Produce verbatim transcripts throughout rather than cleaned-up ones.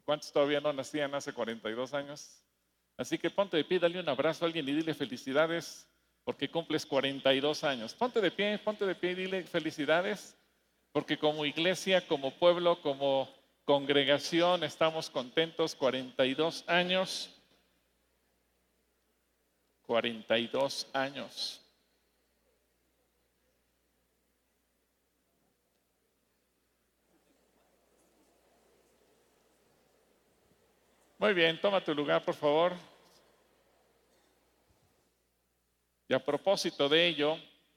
¿Cuántos todavía no nacían hace cuarenta y dos años? Así que ponte de pie, dale un abrazo a alguien y dile felicidades porque cumples cuarenta y dos años. Ponte de pie, ponte de pie y dile felicidades porque como iglesia, como pueblo, como congregación estamos contentos. cuarenta y dos años. cuarenta y dos años. Muy bien, toma tu lugar, por favor. Y a propósito de ello,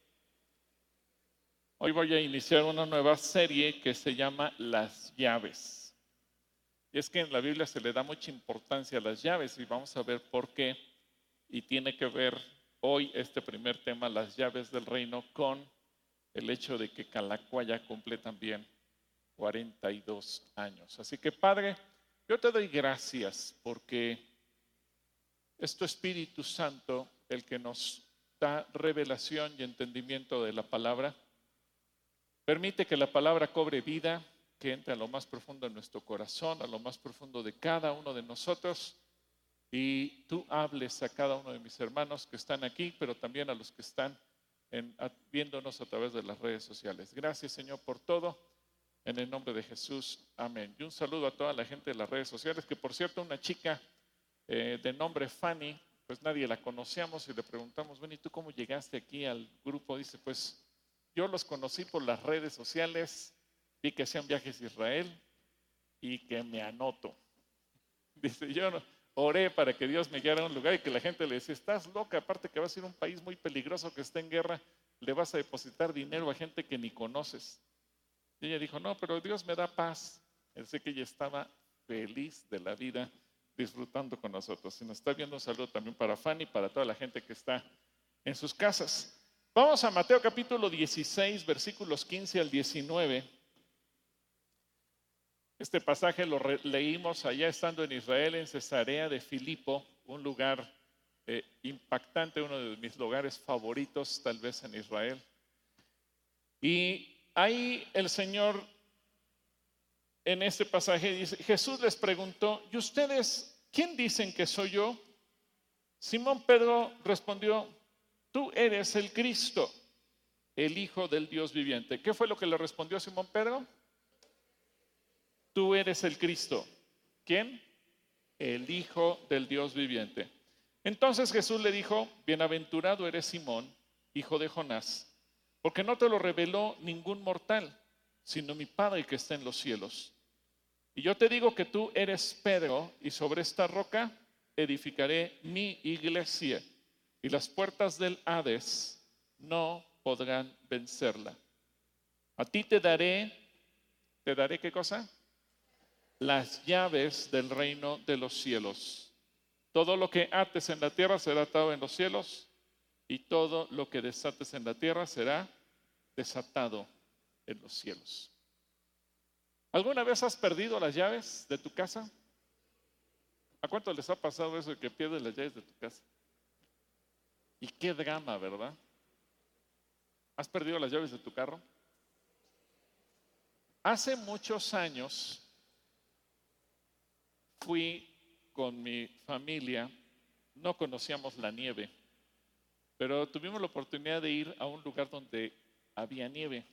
hoy voy a iniciar una nueva serie que se llama Las llaves. Y es que en la Biblia se le da mucha importancia a las llaves y vamos a ver por qué. Y tiene que ver hoy este primer tema, las llaves del reino, con el hecho de que Calacuaya cumple también cuarenta y dos años. Así que, Padre, yo te doy gracias porque es tu Espíritu Santo el que nos da revelación y entendimiento de la palabra. Permite que la palabra cobre vida, que entre a lo más profundo de nuestro corazón, a lo más profundo de cada uno de nosotros, y tú hables a cada uno de mis hermanos que están aquí, pero también a los que están en, a, viéndonos a través de las redes sociales. Gracias, Señor, por todo. En el nombre de Jesús, amén. Y un saludo a toda la gente de las redes sociales, que por cierto, una chica eh, de nombre Fanny, pues nadie la conocíamos y le preguntamos, bueno, ¿y tú cómo llegaste aquí al grupo? Dice, pues yo los conocí por las redes sociales, vi que hacían viajes a Israel y que me anoto. Dice, yo no, oré para que Dios me guiara a un lugar y que la gente le decía, estás loca, aparte que vas a ir a un país muy peligroso que está en guerra, le vas a depositar dinero a gente que ni conoces. Y ella dijo, no, pero Dios me da paz. Así que ella estaba feliz de la vida, disfrutando con nosotros. Si nos está viendo, un saludo también para Fanny y para toda la gente que está en sus casas. Vamos a Mateo capítulo dieciséis, versículos quince al diecinueve. Este pasaje lo leímos allá estando en Israel, en Cesarea de Filipo, un lugar eh, impactante, uno de mis lugares favoritos tal vez en Israel. Y ahí el Señor en este pasaje dice, Jesús les preguntó, ¿y ustedes quién dicen que soy yo? Simón Pedro respondió, tú eres el Cristo, el Hijo del Dios viviente. ¿Qué fue lo que le respondió Simón Pedro? Tú eres el Cristo. ¿Quién? El Hijo del Dios viviente. Entonces Jesús le dijo, bienaventurado eres Simón, hijo de Jonás, porque no te lo reveló ningún mortal, sino mi Padre que está en los cielos. Y yo te digo que tú eres Pedro, y sobre esta roca edificaré mi iglesia, y las puertas del Hades no podrán vencerla. A ti te daré, ¿te daré qué cosa? Las llaves del reino de los cielos. Todo lo que ates en la tierra será atado en los cielos, y todo lo que desates en la tierra será desatado en los cielos. ¿Alguna vez has perdido las llaves de tu casa? ¿A cuánto les ha pasado eso de que pierdes las llaves de tu casa? Y qué drama, ¿verdad? ¿Has perdido las llaves de tu carro? Hace muchos años fui con mi familia, no conocíamos la nieve, pero tuvimos la oportunidad de ir a un lugar donde había nieve.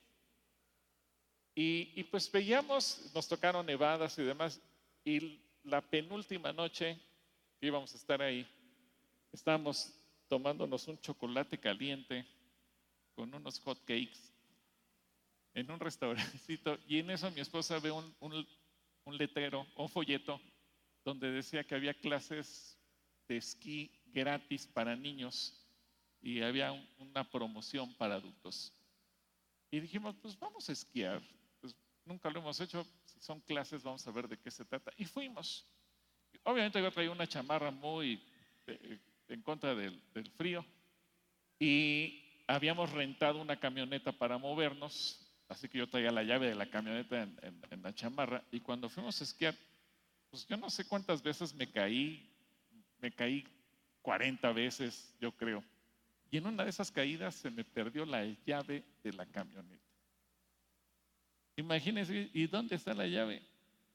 Y, y pues veíamos, nos tocaron nevadas y demás, y la penúltima noche que íbamos a estar ahí, estábamos tomándonos un chocolate caliente con unos hot cakes en un restaurancito, y en eso mi esposa ve un, un, un letrero, un folleto, donde decía que había clases de esquí gratis para niños y había un, una promoción para adultos. Y dijimos, pues vamos a esquiar. Pues nunca lo hemos hecho, si son clases vamos a ver de qué se trata. Y fuimos. Obviamente yo traía una chamarra muy eh, en contra del, del frío y habíamos rentado una camioneta para movernos, así que yo traía la llave de la camioneta en, en, en la chamarra, y cuando fuimos a esquiar, pues yo no sé cuántas veces me caí, me caí cuarenta veces, yo creo. Y en una de esas caídas se me perdió la llave de la camioneta. Imagínense, ¿y dónde está la llave?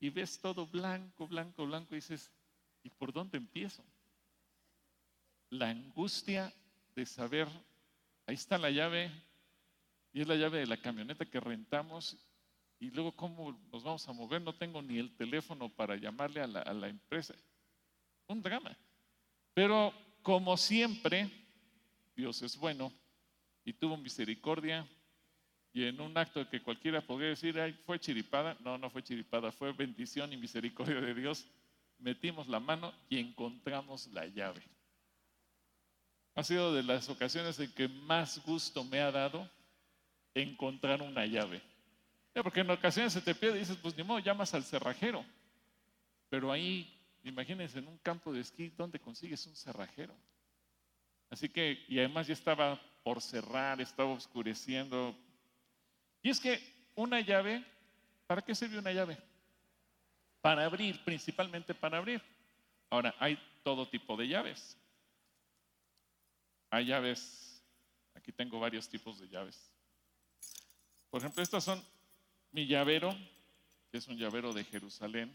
y ves todo blanco, blanco, blanco y dices, ¿y por dónde empiezo? La angustia de saber, ahí está la llave, y es la llave de la camioneta que rentamos, y luego cómo nos vamos a mover, no tengo ni el teléfono para llamarle a la, a la empresa. Un drama. Pero como siempre, Dios es bueno y tuvo misericordia, y en un acto que cualquiera podría decir, ay, fue chiripada, no, no fue chiripada, fue bendición y misericordia de Dios, metimos la mano y encontramos la llave. Ha sido de las ocasiones en que más gusto me ha dado encontrar una llave. Porque en ocasiones se te pierde y dices, pues ni modo, llamas al cerrajero. Pero ahí, imagínense, en un campo de esquí, ¿dónde consigues un cerrajero? Así que, y además ya estaba por cerrar, estaba oscureciendo. Y es que una llave, ¿para qué sirve una llave? Para abrir, principalmente para abrir. Ahora, hay todo tipo de llaves. Hay llaves, aquí tengo varios tipos de llaves. Por ejemplo, estas son mi llavero, que es un llavero de Jerusalén.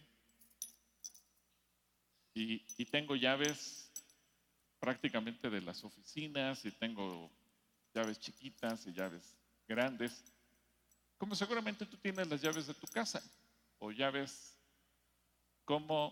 Y, y tengo llaves prácticamente de las oficinas, y tengo llaves chiquitas y llaves grandes. Como seguramente tú tienes las llaves de tu casa, o llaves como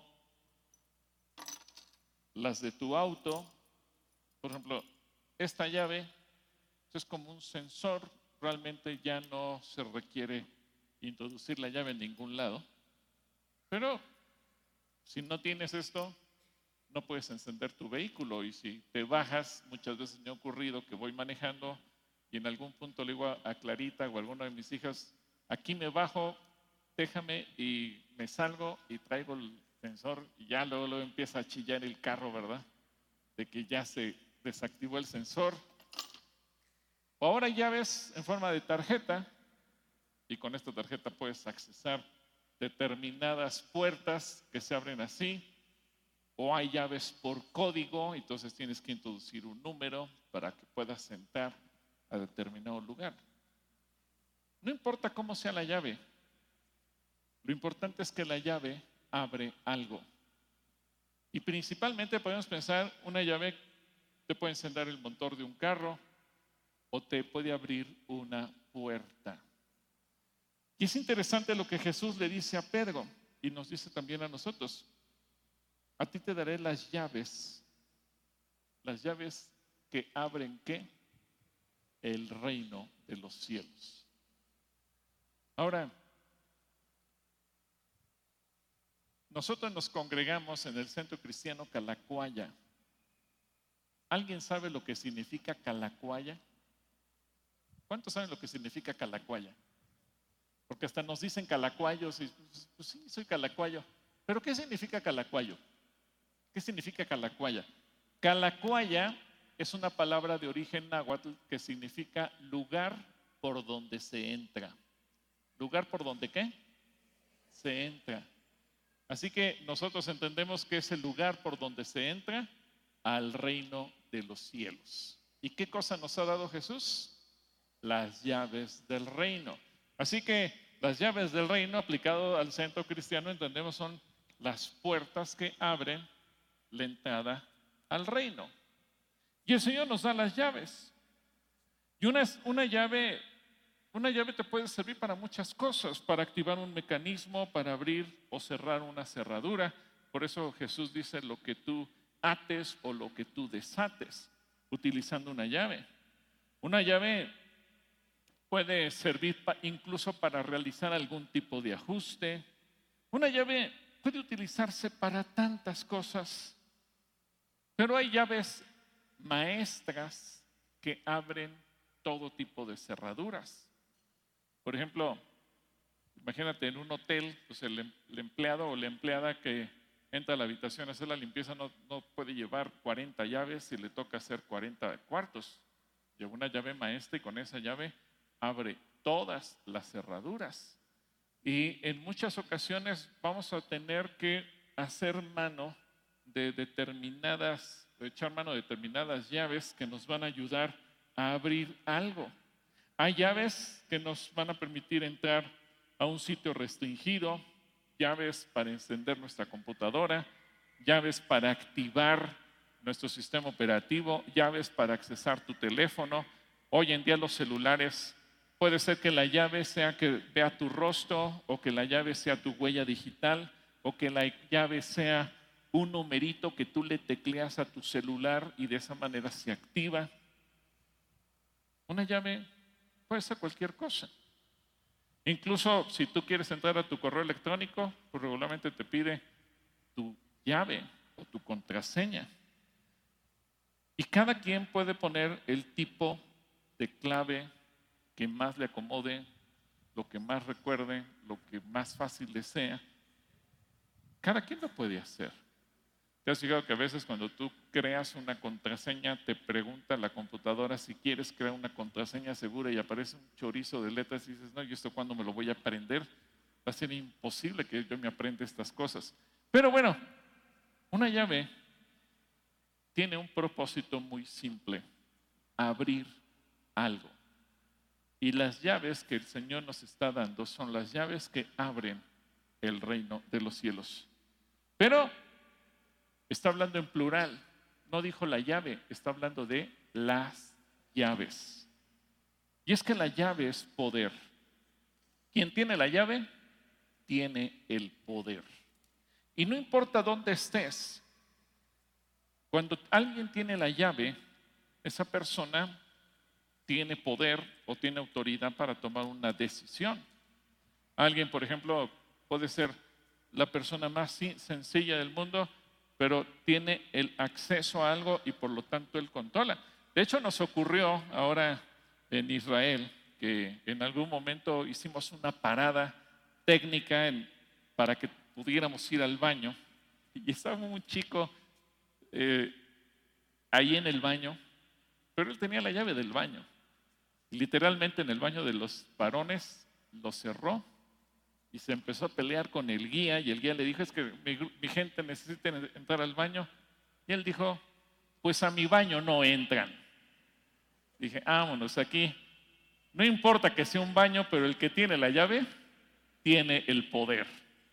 las de tu auto. Por ejemplo, esta llave es como un sensor, realmente ya no se requiere introducir la llave en ningún lado, pero si no tienes esto, no puedes encender tu vehículo, y si te bajas, muchas veces me ha ocurrido que voy manejando y en algún punto le digo a Clarita o a alguna de mis hijas, aquí me bajo, déjame, y me salgo y traigo el sensor, y ya luego, luego empieza a chillar el carro, ¿verdad? De que ya se desactivó el sensor. O ahora hay llaves en forma de tarjeta, y con esta tarjeta puedes accesar determinadas puertas que se abren así. O hay llaves por código, entonces tienes que introducir un número para que puedas entrar a determinado lugar. No importa cómo sea la llave, lo importante es que la llave abre algo. Y principalmente podemos pensar, una llave te puede encender el motor de un carro o te puede abrir una puerta. Y es interesante lo que Jesús le dice a Pedro y nos dice también a nosotros. A ti te daré las llaves, las llaves que abren ¿qué? El reino de los cielos. Ahora, nosotros nos congregamos en el Centro Cristiano Calacuaya. ¿Alguien sabe lo que significa Calacuaya? ¿Cuántos saben lo que significa Calacuaya? Porque hasta nos dicen calacuayos y pues, pues sí, soy calacuayo. ¿Pero qué significa calacuayo? ¿Qué significa Calacuaya? Calacuaya es una palabra de origen náhuatl que significa lugar por donde se entra. ¿Lugar por donde qué? Se entra. Así que nosotros entendemos que es el lugar por donde se entra al reino de los cielos. ¿Y qué cosa nos ha dado Jesús? Las llaves del reino. Así que las llaves del reino aplicado al centro cristiano entendemos son las puertas que abren la entrada al reino. Y el Señor nos da las llaves. Y una, una llave, una llave te puede servir para muchas cosas, para activar un mecanismo, para abrir o cerrar una cerradura. Por eso Jesús dice lo que tú ates o lo que tú desates, utilizando una llave. Una llave puede servir pa, incluso para realizar algún tipo de ajuste. Una llave puede utilizarse para tantas cosas. Pero hay llaves maestras que abren todo tipo de cerraduras. Por ejemplo, imagínate en un hotel, pues el, el empleado o la empleada que entra a la habitación a hacer la limpieza no, no puede llevar cuarenta llaves y le toca hacer cuarenta cuartos. Lleva una llave maestra y con esa llave abre todas las cerraduras. Y en muchas ocasiones vamos a tener que hacer mano de determinadas, de echar mano de determinadas llaves que nos van a ayudar a abrir algo. Hay llaves que nos van a permitir entrar a un sitio restringido, llaves para encender nuestra computadora, llaves para activar nuestro sistema operativo, llaves para accesar tu teléfono. Hoy en día los celulares, puede ser que la llave sea que vea tu rostro, o que la llave sea tu huella digital, o que la llave sea un numerito que tú le tecleas a tu celular y de esa manera se activa. Una llave puede ser cualquier cosa. Incluso si tú quieres entrar a tu correo electrónico, pues regularmente te pide tu llave o tu contraseña. Y cada quien puede poner el tipo de clave que más le acomode, lo que más recuerde, lo que más fácil le sea. Cada quien lo puede hacer. ¿Te has fijado que a veces cuando tú creas una contraseña te pregunta la computadora si quieres crear una contraseña segura y aparece un chorizo de letras y dices, no, ¿y esto cuándo me lo voy a aprender? Va a ser imposible que yo me aprenda estas cosas. Pero bueno, una llave tiene un propósito muy simple: abrir algo. Y las llaves que el Señor nos está dando son las llaves que abren el reino de los cielos. Pero está hablando en plural, no dijo la llave, está hablando de las llaves. Y es que la llave es poder. Quien tiene la llave, tiene el poder. Y no importa dónde estés, cuando alguien tiene la llave, esa persona tiene poder o tiene autoridad para tomar una decisión. Alguien, por ejemplo, puede ser la persona más sencilla del mundo, pero tiene el acceso a algo y por lo tanto él controla. De hecho, nos ocurrió ahora en Israel que en algún momento hicimos una parada técnica en, para que pudiéramos ir al baño, y estaba un chico eh, ahí en el baño, pero él tenía la llave del baño. Literalmente en el baño de los varones lo cerró y se empezó a pelear con el guía, y el guía le dijo, es que mi, mi gente necesita entrar al baño, y él dijo, pues a mi baño no entran. Dije, vámonos, aquí no importa que sea un baño, pero el que tiene la llave tiene el poder.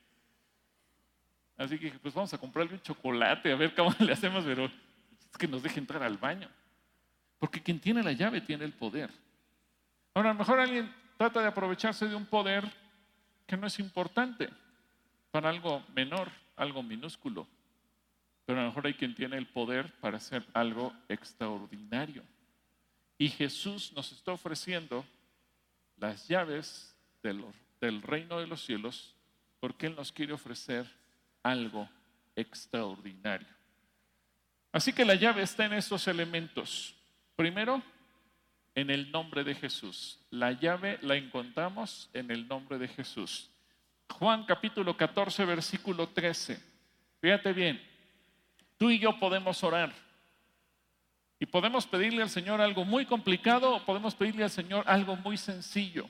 Así que pues vamos a comprarle un chocolate a ver cómo le hacemos, pero es que nos deje entrar al baño, porque quien tiene la llave tiene el poder. Ahora, a lo mejor alguien trata de aprovecharse de un poder que no es importante, para algo menor, algo minúsculo, pero a lo mejor hay quien tiene el poder para hacer algo extraordinario. Y Jesús nos está ofreciendo las llaves de los, del reino de los cielos, porque Él nos quiere ofrecer algo extraordinario. Así que la llave está en estos elementos. Primero, en el nombre de Jesús. La llave la encontramos en el nombre de Jesús. Juan capítulo catorce, versículo trece. Fíjate bien, tú y yo podemos orar y podemos pedirle al Señor algo muy complicado, o podemos pedirle al Señor algo muy sencillo.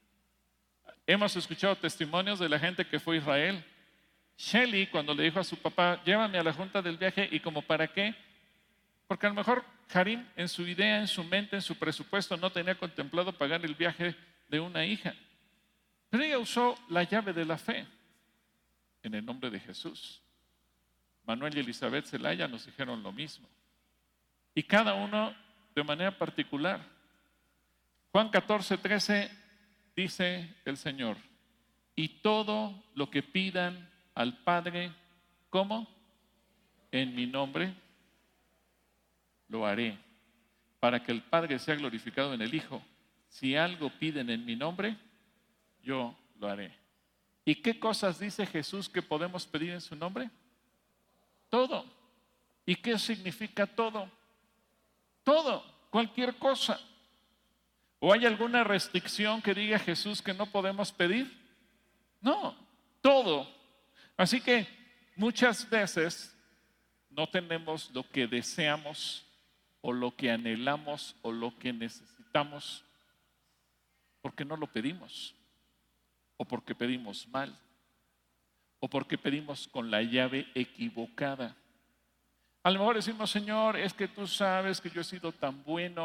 Hemos escuchado testimonios de la gente que fue a Israel. Shelly, cuando le dijo a su papá, llévame a la junta del viaje, ¿y como para qué? Porque a lo mejor Harim en su idea, en su mente, en su presupuesto no tenía contemplado pagar el viaje de una hija. Pero ella usó la llave de la fe en el nombre de Jesús. Manuel y Elizabeth Zelaya nos dijeron lo mismo. Y cada uno de manera particular. Juan catorce, trece dice el Señor, y todo lo que pidan al Padre, ¿cómo? En mi nombre, lo haré, para que el Padre sea glorificado en el Hijo. Si algo piden en mi nombre, yo lo haré. ¿Y qué cosas dice Jesús que podemos pedir en su nombre? Todo. ¿Y qué significa todo? Todo, cualquier cosa. ¿O hay alguna restricción que diga Jesús que no podemos pedir? No, todo. Así que muchas veces no tenemos lo que deseamos o lo que anhelamos o lo que necesitamos porque no lo pedimos, o porque pedimos mal, o porque pedimos con la llave equivocada. A lo mejor decimos, Señor, es que tú sabes que yo he sido tan bueno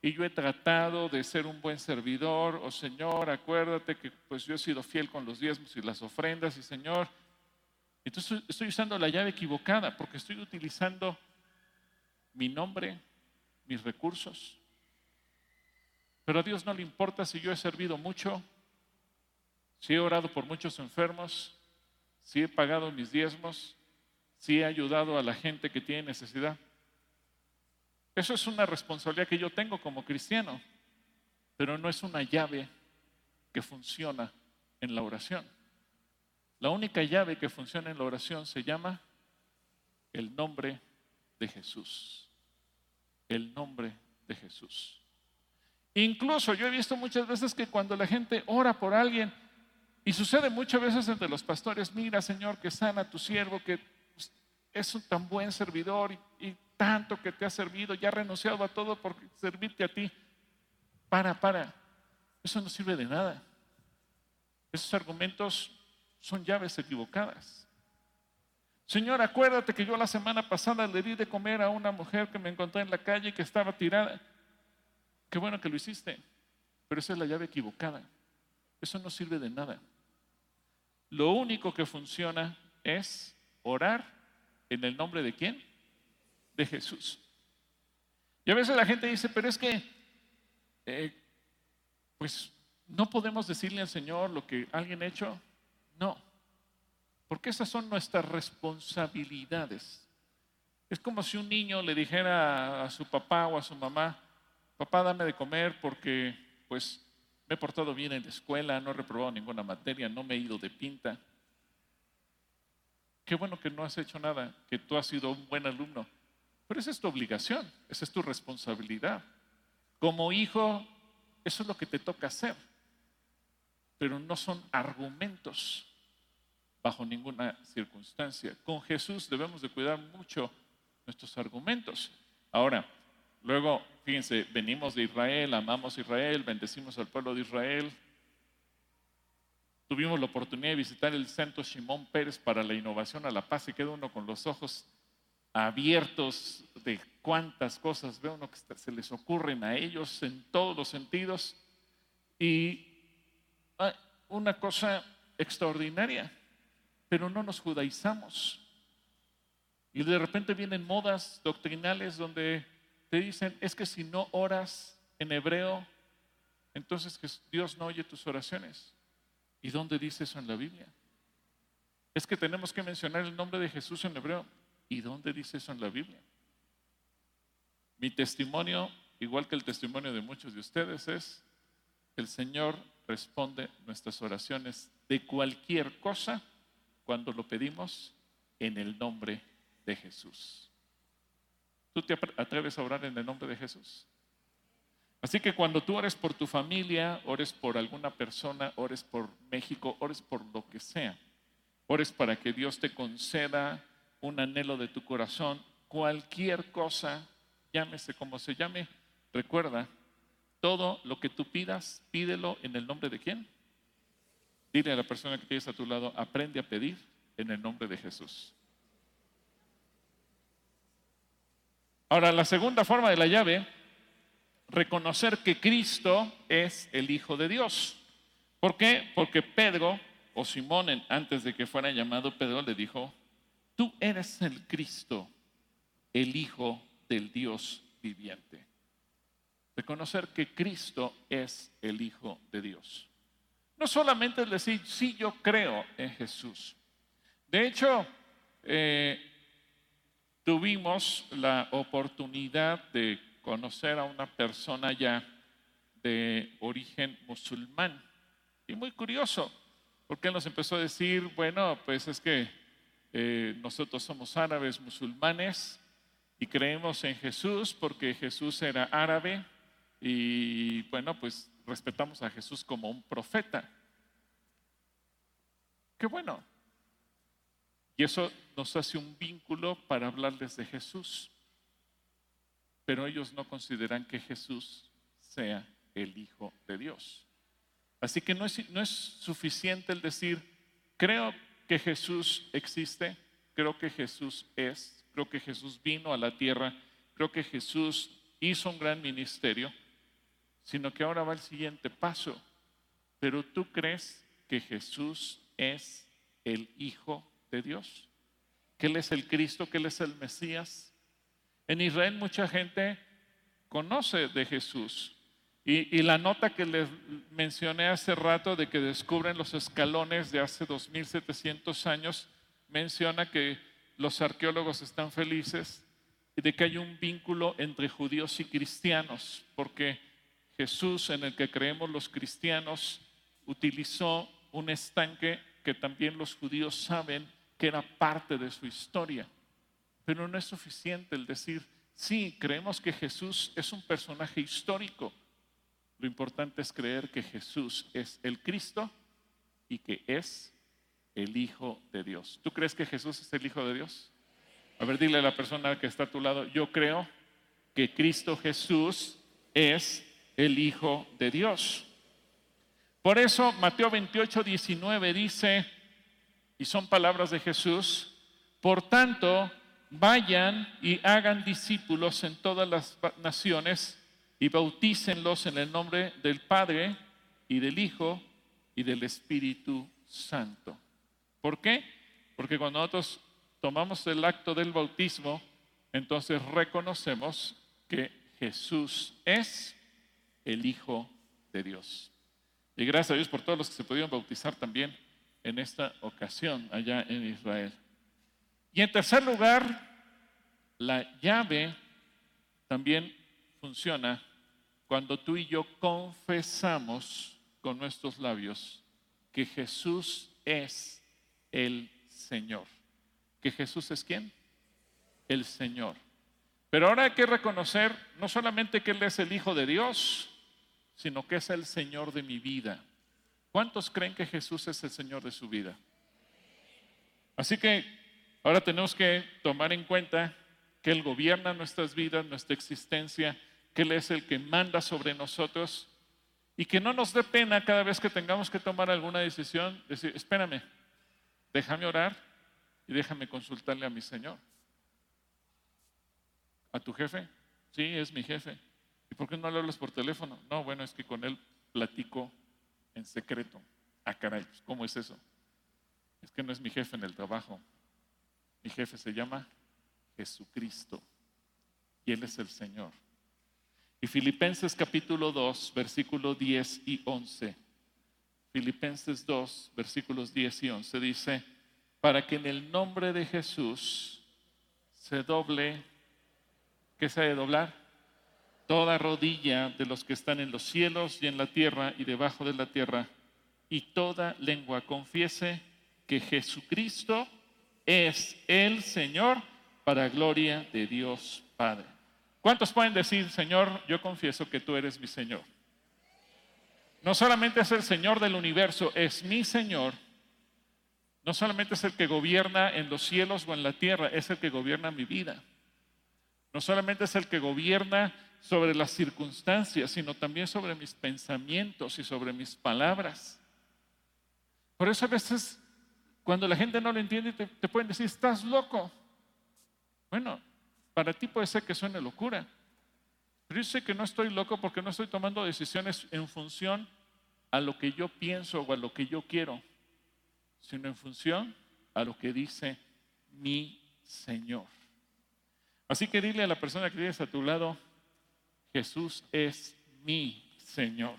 y yo he tratado de ser un buen servidor, o Señor, acuérdate que pues yo he sido fiel con los diezmos y las ofrendas, y Señor, entonces estoy usando la llave equivocada porque estoy utilizando mi nombre, mis recursos. Pero a Dios no le importa si yo he servido mucho, si he orado por muchos enfermos, si he pagado mis diezmos, si he ayudado a la gente que tiene necesidad. Eso es una responsabilidad que yo tengo como cristiano, pero no es una llave que funciona en la oración. La única llave que funciona en la oración se llama el nombre de Jesús. El nombre de Jesús. Incluso yo he visto muchas veces que cuando la gente ora por alguien, y sucede muchas veces entre los pastores, mira Señor que sana a tu siervo, que es un tan buen servidor y, y tanto que te ha servido, ya ha renunciado a todo por servirte a ti. Para, para, eso no sirve de nada. Esos argumentos son llaves equivocadas. Señor, acuérdate que yo la semana pasada le di de comer a una mujer que me encontré en la calle y que estaba tirada. Qué bueno que lo hiciste, pero esa es la llave equivocada. Eso no sirve de nada. Lo único que funciona es orar en el nombre de ¿quién? De Jesús. Y a veces la gente dice, pero es que eh, pues no podemos decirle al Señor lo que alguien ha hecho. No, porque esas son nuestras responsabilidades. Es como si un niño le dijera a su papá o a su mamá, papá, dame de comer porque pues me he portado bien en la escuela, no he reprobado ninguna materia, no me he ido de pinta. Qué bueno que no has hecho nada, que tú has sido un buen alumno. Pero esa es tu obligación, esa es tu responsabilidad. Como hijo, eso es lo que te toca hacer. Pero no son argumentos bajo ninguna circunstancia. Con Jesús debemos de cuidar mucho nuestros argumentos. Ahora, luego, fíjense, venimos de Israel, amamos Israel, bendecimos al pueblo de Israel. Tuvimos la oportunidad de visitar el Centro Shimón Peres para la Innovación a la Paz y queda uno con los ojos abiertos de cuántas cosas ve uno que se les ocurren a ellos en todos los sentidos. Y una cosa extraordinaria, pero no nos judaizamos. Y de repente vienen modas doctrinales donde te dicen, es que si no oras en hebreo, entonces que Dios no oye tus oraciones. ¿Y dónde dice eso en la Biblia? Es que tenemos que mencionar el nombre de Jesús en hebreo. ¿Y dónde dice eso en la Biblia? Mi testimonio, igual que el testimonio de muchos de ustedes, es el Señor responde nuestras oraciones de cualquier cosa cuando lo pedimos en el nombre de Jesús. ¿Tú te atreves a orar en el nombre de Jesús? Así que cuando tú ores por tu familia, ores por alguna persona, ores por México, ores por lo que sea, ores para que Dios te conceda un anhelo de tu corazón, cualquier cosa, llámese como se llame, recuerda, todo lo que tú pidas, pídelo en el nombre de ¿quién? Dile a la persona que tienes a tu lado, aprende a pedir en el nombre de Jesús. Ahora, la segunda forma de la llave, reconocer que Cristo es el Hijo de Dios. ¿Por qué? Porque Pedro, o Simón, antes de que fuera llamado Pedro, le dijo, tú eres el Cristo, el Hijo del Dios viviente. Reconocer que Cristo es el Hijo de Dios. No solamente es decir, sí, yo creo en Jesús. De hecho, eh, tuvimos la oportunidad de conocer a una persona ya de origen musulmán. Y muy curioso, porque él nos empezó a decir, bueno, pues es que eh, nosotros somos árabes musulmanes y creemos en Jesús porque Jesús era árabe y bueno, pues respetamos a Jesús como un profeta. Qué bueno. Y eso nos hace un vínculo para hablarles de Jesús. Pero ellos no consideran que Jesús sea el Hijo de Dios. Así que no es, no es suficiente el decir, creo que Jesús existe, creo que Jesús es, creo que Jesús vino a la tierra, creo que Jesús hizo un gran ministerio, sino que ahora va el siguiente paso. Pero tú crees que Jesús es el Hijo de Dios, que Él es el Cristo, que Él es el Mesías. En Israel mucha gente conoce de Jesús. Y, y la nota que les mencioné hace rato de que descubren los escalones de hace dos mil setecientos años, menciona que los arqueólogos están felices y de que hay un vínculo entre judíos y cristianos, porque Jesús, en el que creemos los cristianos, utilizó un estanque que también los judíos saben que era parte de su historia. Pero no es suficiente el decir, sí, creemos que Jesús es un personaje histórico. Lo importante es creer que Jesús es el Cristo y que es el Hijo de Dios. ¿Tú crees que Jesús es el Hijo de Dios? A ver, dile a la persona que está a tu lado, yo creo que Cristo Jesús es el Hijo de Dios. Por eso Mateo veintiocho, diecinueve dice, y son palabras de Jesús, por tanto, vayan y hagan discípulos en todas las naciones y bautícenlos en el nombre del Padre y del Hijo y del Espíritu Santo. ¿Por qué? Porque cuando nosotros tomamos el acto del bautismo, entonces reconocemos que Jesús es el Hijo de Dios. Y gracias a Dios por todos los que se pudieron bautizar también en esta ocasión allá en Israel. Y en tercer lugar, la llave también funciona cuando tú y yo confesamos con nuestros labios que Jesús es el Señor. ¿Que Jesús es quién? El Señor. Pero ahora hay que reconocer no solamente que Él es el Hijo de Dios, sino que es el Señor de mi vida. ¿Cuántos creen que Jesús es el Señor de su vida? Así que ahora tenemos que tomar en cuenta que Él gobierna nuestras vidas, nuestra existencia, que Él es el que manda sobre nosotros y que no nos dé pena cada vez que tengamos que tomar alguna decisión, decir, espérame, déjame orar y déjame consultarle a mi Señor. ¿A tu jefe? Sí, es mi jefe. ¿Y por qué no le hablas por teléfono? No, bueno, es que con él platico en secreto. Ah, caray, ¿cómo es eso? Es que no es mi jefe en el trabajo. Mi jefe se llama Jesucristo y Él es el Señor. Y Filipenses capítulo dos, versículos diez y once. Filipenses dos, versículos diez y once dice, para que en el nombre de Jesús se doble, ¿qué se ha de doblar? Toda rodilla de los que están en los cielos y en la tierra y debajo de la tierra, y toda lengua confiese que Jesucristo es el Señor, para gloria de Dios Padre. ¿Cuántos pueden decir, Señor, yo confieso que tú eres mi Señor? No solamente es el Señor del universo, es mi Señor. No solamente es el que gobierna en los cielos o en la tierra, es el que gobierna mi vida. No solamente es el que gobierna sobre las circunstancias, sino también sobre mis pensamientos y sobre mis palabras. Por eso a veces, cuando la gente no lo entiende, te, te pueden decir, estás loco. Bueno, para ti puede ser que suene locura, pero yo sé que no estoy loco porque no estoy tomando decisiones en función a lo que yo pienso o a lo que yo quiero, sino en función a lo que dice mi Señor. Así que dile a la persona que tienes a tu lado, Jesús es mi Señor.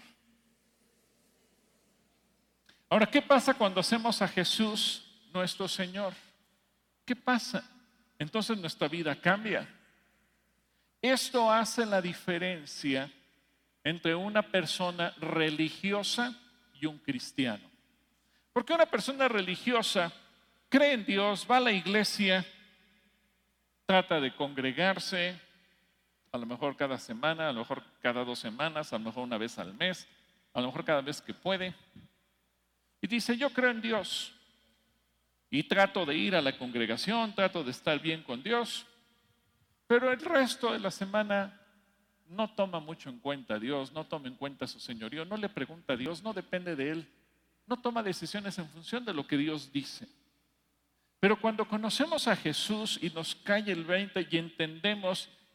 Ahora, ¿qué pasa cuando hacemos a Jesús nuestro Señor? ¿Qué pasa? Entonces nuestra vida cambia. Esto hace la diferencia entre una persona religiosa y un cristiano. Porque una persona religiosa cree en Dios, va a la iglesia, trata de congregarse, a lo mejor cada semana, a lo mejor cada dos semanas, a lo mejor una vez al mes, a lo mejor cada vez que puede. Y dice, yo creo en Dios y trato de ir a la congregación, trato de estar bien con Dios, pero el resto de la semana no toma mucho en cuenta a Dios, no toma en cuenta su señorío, no le pregunta a Dios, no depende de Él, no toma decisiones en función de lo que Dios dice. Pero cuando conocemos a Jesús y nos cae el veinte y entendemos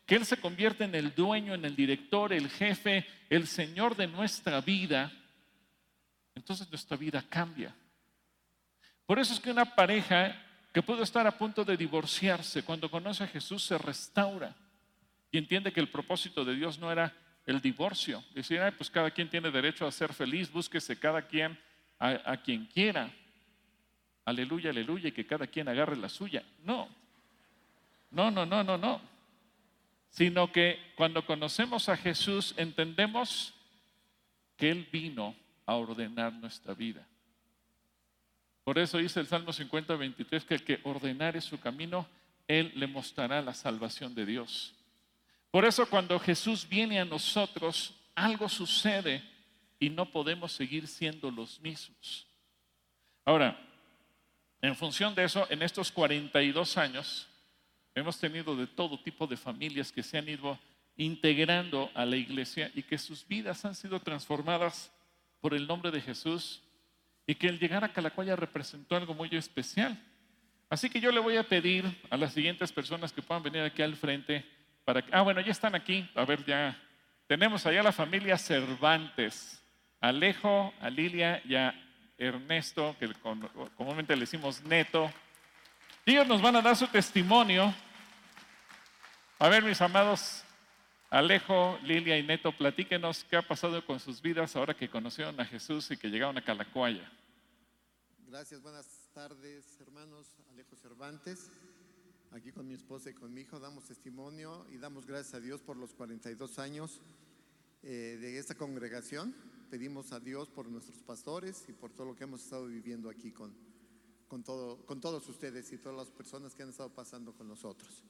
que Él se convierte en el dueño, en el director, el jefe, el Señor de nuestra vida, entonces nuestra vida cambia. Por eso es que una pareja que puede estar a punto de divorciarse, cuando conoce a Jesús se restaura y entiende que el propósito de Dios no era el divorcio. Decir, ay, pues cada quien tiene derecho a ser feliz, búsquese cada quien a, a quien quiera. Aleluya, aleluya, y que cada quien agarre la suya. No, no, no, no, no, no. Sino que cuando conocemos a Jesús entendemos que Él vino a ordenar nuestra vida. Por eso dice el Salmo cincuenta, veintitrés, que el que ordenare su camino, Él le mostrará la salvación de Dios. Por eso cuando Jesús viene a nosotros, algo sucede y no podemos seguir siendo los mismos. Ahora, en función de eso, en estos cuarenta y dos años, hemos tenido de todo tipo de familias que se han ido integrando a la iglesia y que sus vidas han sido transformadas por el nombre de Jesús y que el llegar a Calacoya representó algo muy especial. Así que yo le voy a pedir a las siguientes personas que puedan venir aquí al frente para que, ah, bueno, ya están aquí. A ver, ya tenemos allá la familia Cervantes, a Alejo, a Lilia y a Ernesto, que comúnmente le decimos Neto. Ellos nos van a dar su testimonio. A ver, mis amados, Alejo, Lilia y Neto, platíquenos qué ha pasado con sus vidas ahora que conocieron a Jesús y que llegaron a Calacoya. Gracias, buenas tardes, hermanos. Alejo Cervantes, aquí con mi esposa y con mi hijo, damos testimonio y damos gracias a Dios por los cuarenta y dos años eh, de esta congregación. Pedimos a Dios por nuestros pastores y por todo lo que hemos estado viviendo aquí con, con, todo, con todos ustedes y todas las personas que han estado pasando con nosotros.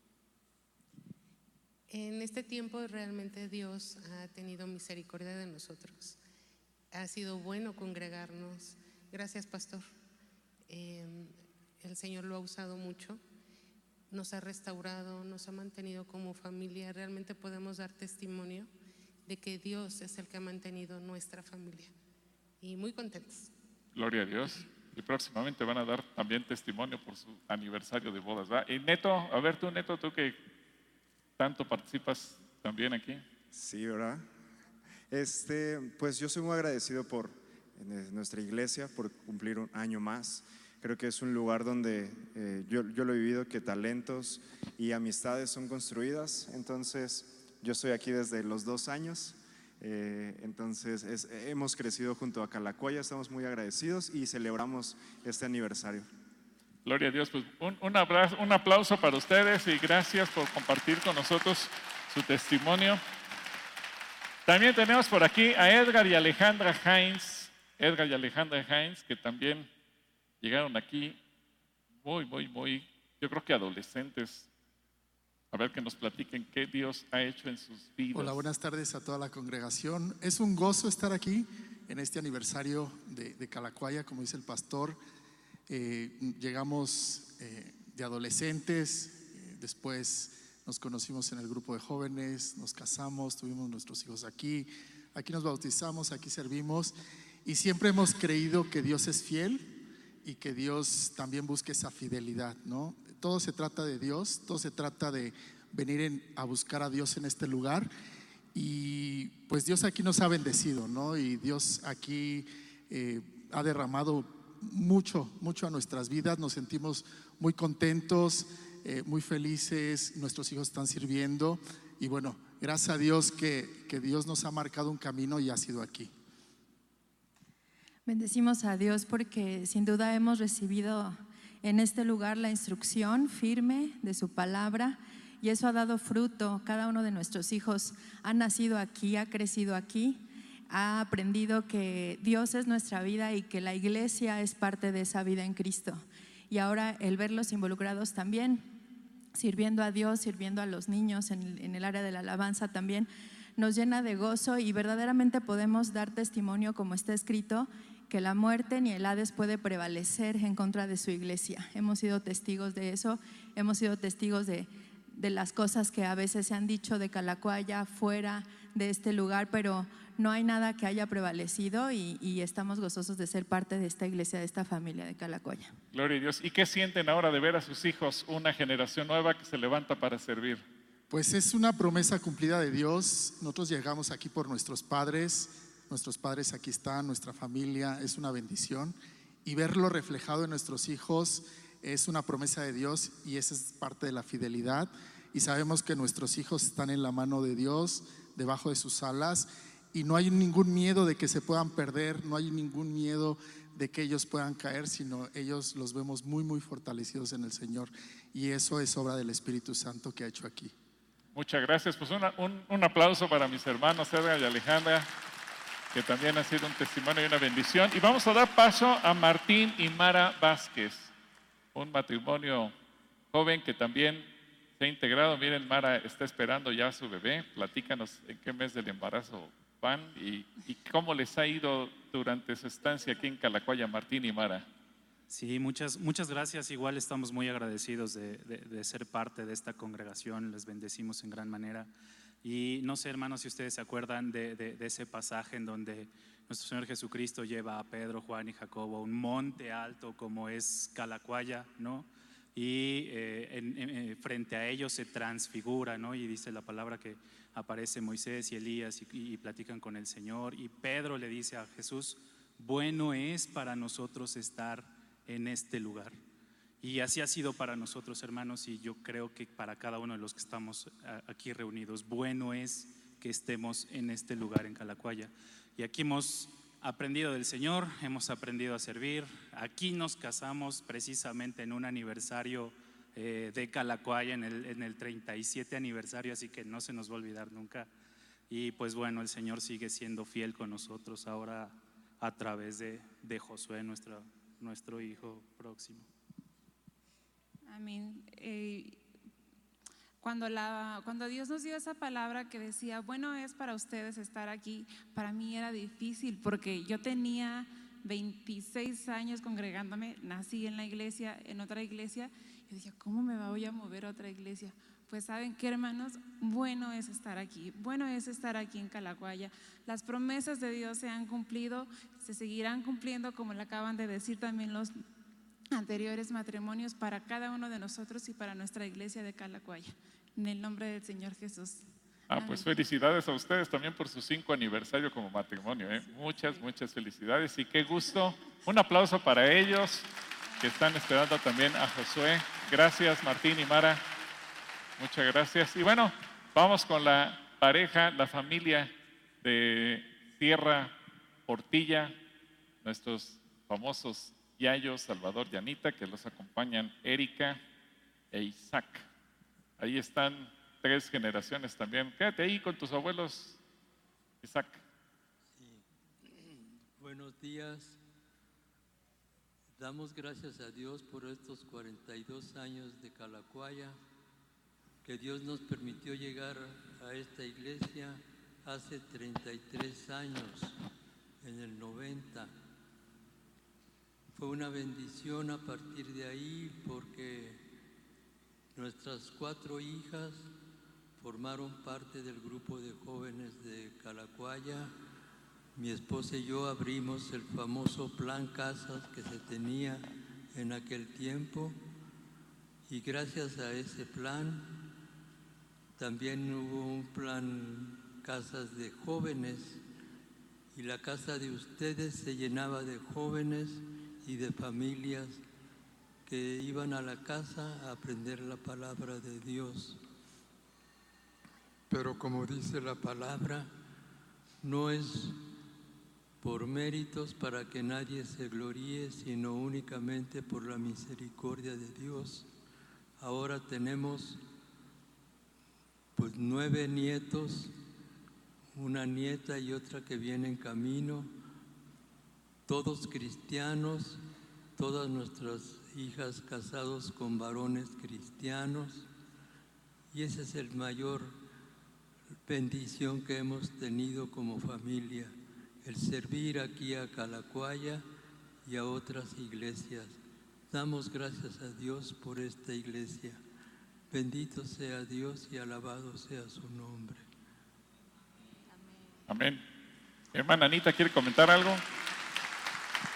En este tiempo realmente Dios ha tenido misericordia de nosotros. Ha sido bueno congregarnos. Gracias, pastor. Eh, el Señor lo ha usado mucho. Nos ha restaurado, nos ha mantenido como familia. Realmente podemos dar testimonio de que Dios es el que ha mantenido nuestra familia. Y muy contentos. Gloria a Dios. Y próximamente van a dar también testimonio por su aniversario de bodas, ¿verdad? Y Neto, a ver tú, Neto, tú que tanto participas también aquí. Sí, ¿verdad? Este, pues yo soy muy agradecido por nuestra iglesia, por cumplir un año más. Creo que es un lugar donde eh, yo, yo lo he vivido, que talentos y amistades son construidas. Entonces, yo estoy aquí desde los dos años. Eh, entonces, es, hemos crecido junto a Calacoya, estamos muy agradecidos y celebramos este aniversario. Gloria a Dios, pues un, un, abrazo, un aplauso para ustedes y gracias por compartir con nosotros su testimonio. También tenemos por aquí a Edgar y Alejandra Hines, Edgar y Alejandra Hines, que también llegaron aquí muy, muy, muy, yo creo que adolescentes. A ver que nos platiquen qué Dios ha hecho en sus vidas. Hola, buenas tardes a toda la congregación. Es un gozo estar aquí en este aniversario de, de Calacoya, como dice el pastor. Eh, llegamos eh, de adolescentes, eh, después nos conocimos en el grupo de jóvenes, nos casamos, tuvimos nuestros hijos aquí, aquí nos bautizamos, aquí servimos y siempre hemos creído que Dios es fiel y que Dios también busca esa fidelidad, ¿no? Todo se trata de Dios, todo se trata de venir en, a buscar a Dios en este lugar y pues Dios aquí nos ha bendecido, ¿no? Y Dios aquí eh, ha derramado mucho, mucho a nuestras vidas, nos sentimos muy contentos, eh, muy felices, nuestros hijos están sirviendo y bueno, gracias a Dios que, que Dios nos ha marcado un camino y ha sido aquí. Bendecimos a Dios porque sin duda hemos recibido en este lugar la instrucción firme de su palabra y eso ha dado fruto. Cada uno de nuestros hijos ha nacido aquí, ha crecido aquí, ha aprendido que Dios es nuestra vida y que la iglesia es parte de esa vida en Cristo. Y ahora el verlos involucrados también, sirviendo a Dios, sirviendo a los niños en, en el área de la alabanza también, nos llena de gozo y verdaderamente podemos dar testimonio, como está escrito, que la muerte ni el Hades puede prevalecer en contra de su iglesia. Hemos sido testigos de eso, hemos sido testigos de, de las cosas que a veces se han dicho de Calacoya fuera de este lugar, pero no hay nada que haya prevalecido y, y estamos gozosos de ser parte de esta iglesia, de esta familia de Calacoya. Gloria a Dios. ¿Y qué sienten ahora de ver a sus hijos, una generación nueva que se levanta para servir? Pues es una promesa cumplida de Dios. Nosotros llegamos aquí por nuestros padres, nuestros padres aquí están, nuestra familia, es una bendición. Y verlo reflejado en nuestros hijos es una promesa de Dios y esa es parte de la fidelidad. Y sabemos que nuestros hijos están en la mano de Dios, debajo de sus alas, y no hay ningún miedo de que se puedan perder, no hay ningún miedo de que ellos puedan caer, sino ellos los vemos muy muy fortalecidos en el Señor, y eso es obra del Espíritu Santo que ha hecho aquí. Muchas gracias. Pues una- un, un aplauso para mis hermanos Edgar y Alejandra, que también ha sido un testimonio y una bendición. Y vamos a dar paso a Martín y Mara Vázquez, un matrimonio joven que también se ha integrado. Miren, Mara está esperando ya a su bebé. Platícanos en qué mes del embarazo van y, y cómo les ha ido durante su estancia aquí en Calacuaya, Martín y Mara. Sí, muchas, muchas gracias. Igual estamos muy agradecidos de, de, de ser parte de esta congregación. Les bendecimos en gran manera. Y no sé, hermanos, si ustedes se acuerdan de, de, de ese pasaje en donde nuestro Señor Jesucristo lleva a Pedro, Juan y Jacobo a un monte alto como es Calacuaya, ¿no? Y eh, en, en, frente a ellos se transfigura, ¿no? Y dice la palabra que aparece Moisés y Elías y, y platican con el Señor. Y Pedro le dice a Jesús: bueno es para nosotros estar en este lugar. Y así ha sido para nosotros, hermanos, y yo creo que para cada uno de los que estamos aquí reunidos, bueno es que estemos en este lugar en Calacuaya. Y aquí hemos aprendido del Señor, hemos aprendido a servir. Aquí nos casamos precisamente en un aniversario eh, de Calacuaya, en el, en el treinta y siete aniversario, así que no se nos va a olvidar nunca. Y pues bueno, el Señor sigue siendo fiel con nosotros ahora a través de, de Josué, nuestro, nuestro hijo próximo. Amén. Eh, cuando, la, cuando Dios nos dio esa palabra que decía, bueno es para ustedes estar aquí, para mí era difícil porque yo tenía veintiséis años congregándome, nací en la iglesia, en otra iglesia, y decía, ¿cómo me voy a mover a otra iglesia? Pues saben qué, hermanos, bueno es estar aquí, bueno es estar aquí en Calacuaya. Las promesas de Dios se han cumplido, se seguirán cumpliendo, como le acaban de decir también los anteriores matrimonios, para cada uno de nosotros y para nuestra iglesia de Calacuaya, en el nombre del Señor Jesús. Ah, pues felicidades a ustedes también por su cinco aniversario como matrimonio, ¿eh? Muchas, muchas felicidades y qué gusto. Un aplauso para ellos que están esperando también a Josué. Gracias, Martín y Mara. Muchas gracias. Y bueno, vamos con la pareja, la familia de Tierra Portilla, nuestros famosos Yayo, Salvador y Anita, que los acompañan Erika e Isaac. Ahí están tres generaciones también. Quédate ahí con tus abuelos, Isaac. Sí. Buenos días. Damos gracias a Dios por estos cuarenta y dos años de Calacuaya, que Dios nos permitió llegar a esta iglesia hace treinta y tres años, en el noventa. Fue una bendición a partir de ahí porque nuestras cuatro hijas formaron parte del grupo de jóvenes de Calacuaya. Mi esposa y yo abrimos el famoso plan Casas que se tenía en aquel tiempo y gracias a ese plan también hubo un plan Casas de Jóvenes y la casa de ustedes se llenaba de jóvenes y de familias que iban a la casa a aprender la palabra de Dios. Pero como dice la palabra, no es por méritos para que nadie se gloríe, sino únicamente por la misericordia de Dios. Ahora tenemos pues nueve nietos, una nieta y otra que viene en camino, todos cristianos, todas nuestras hijas casados con varones cristianos, y esa es el mayor bendición que hemos tenido como familia, el servir aquí a Calacuaya y a otras iglesias. Damos gracias a Dios por esta iglesia. Bendito sea Dios y alabado sea su nombre. Amén. Hermana Anita, ¿quiere comentar algo?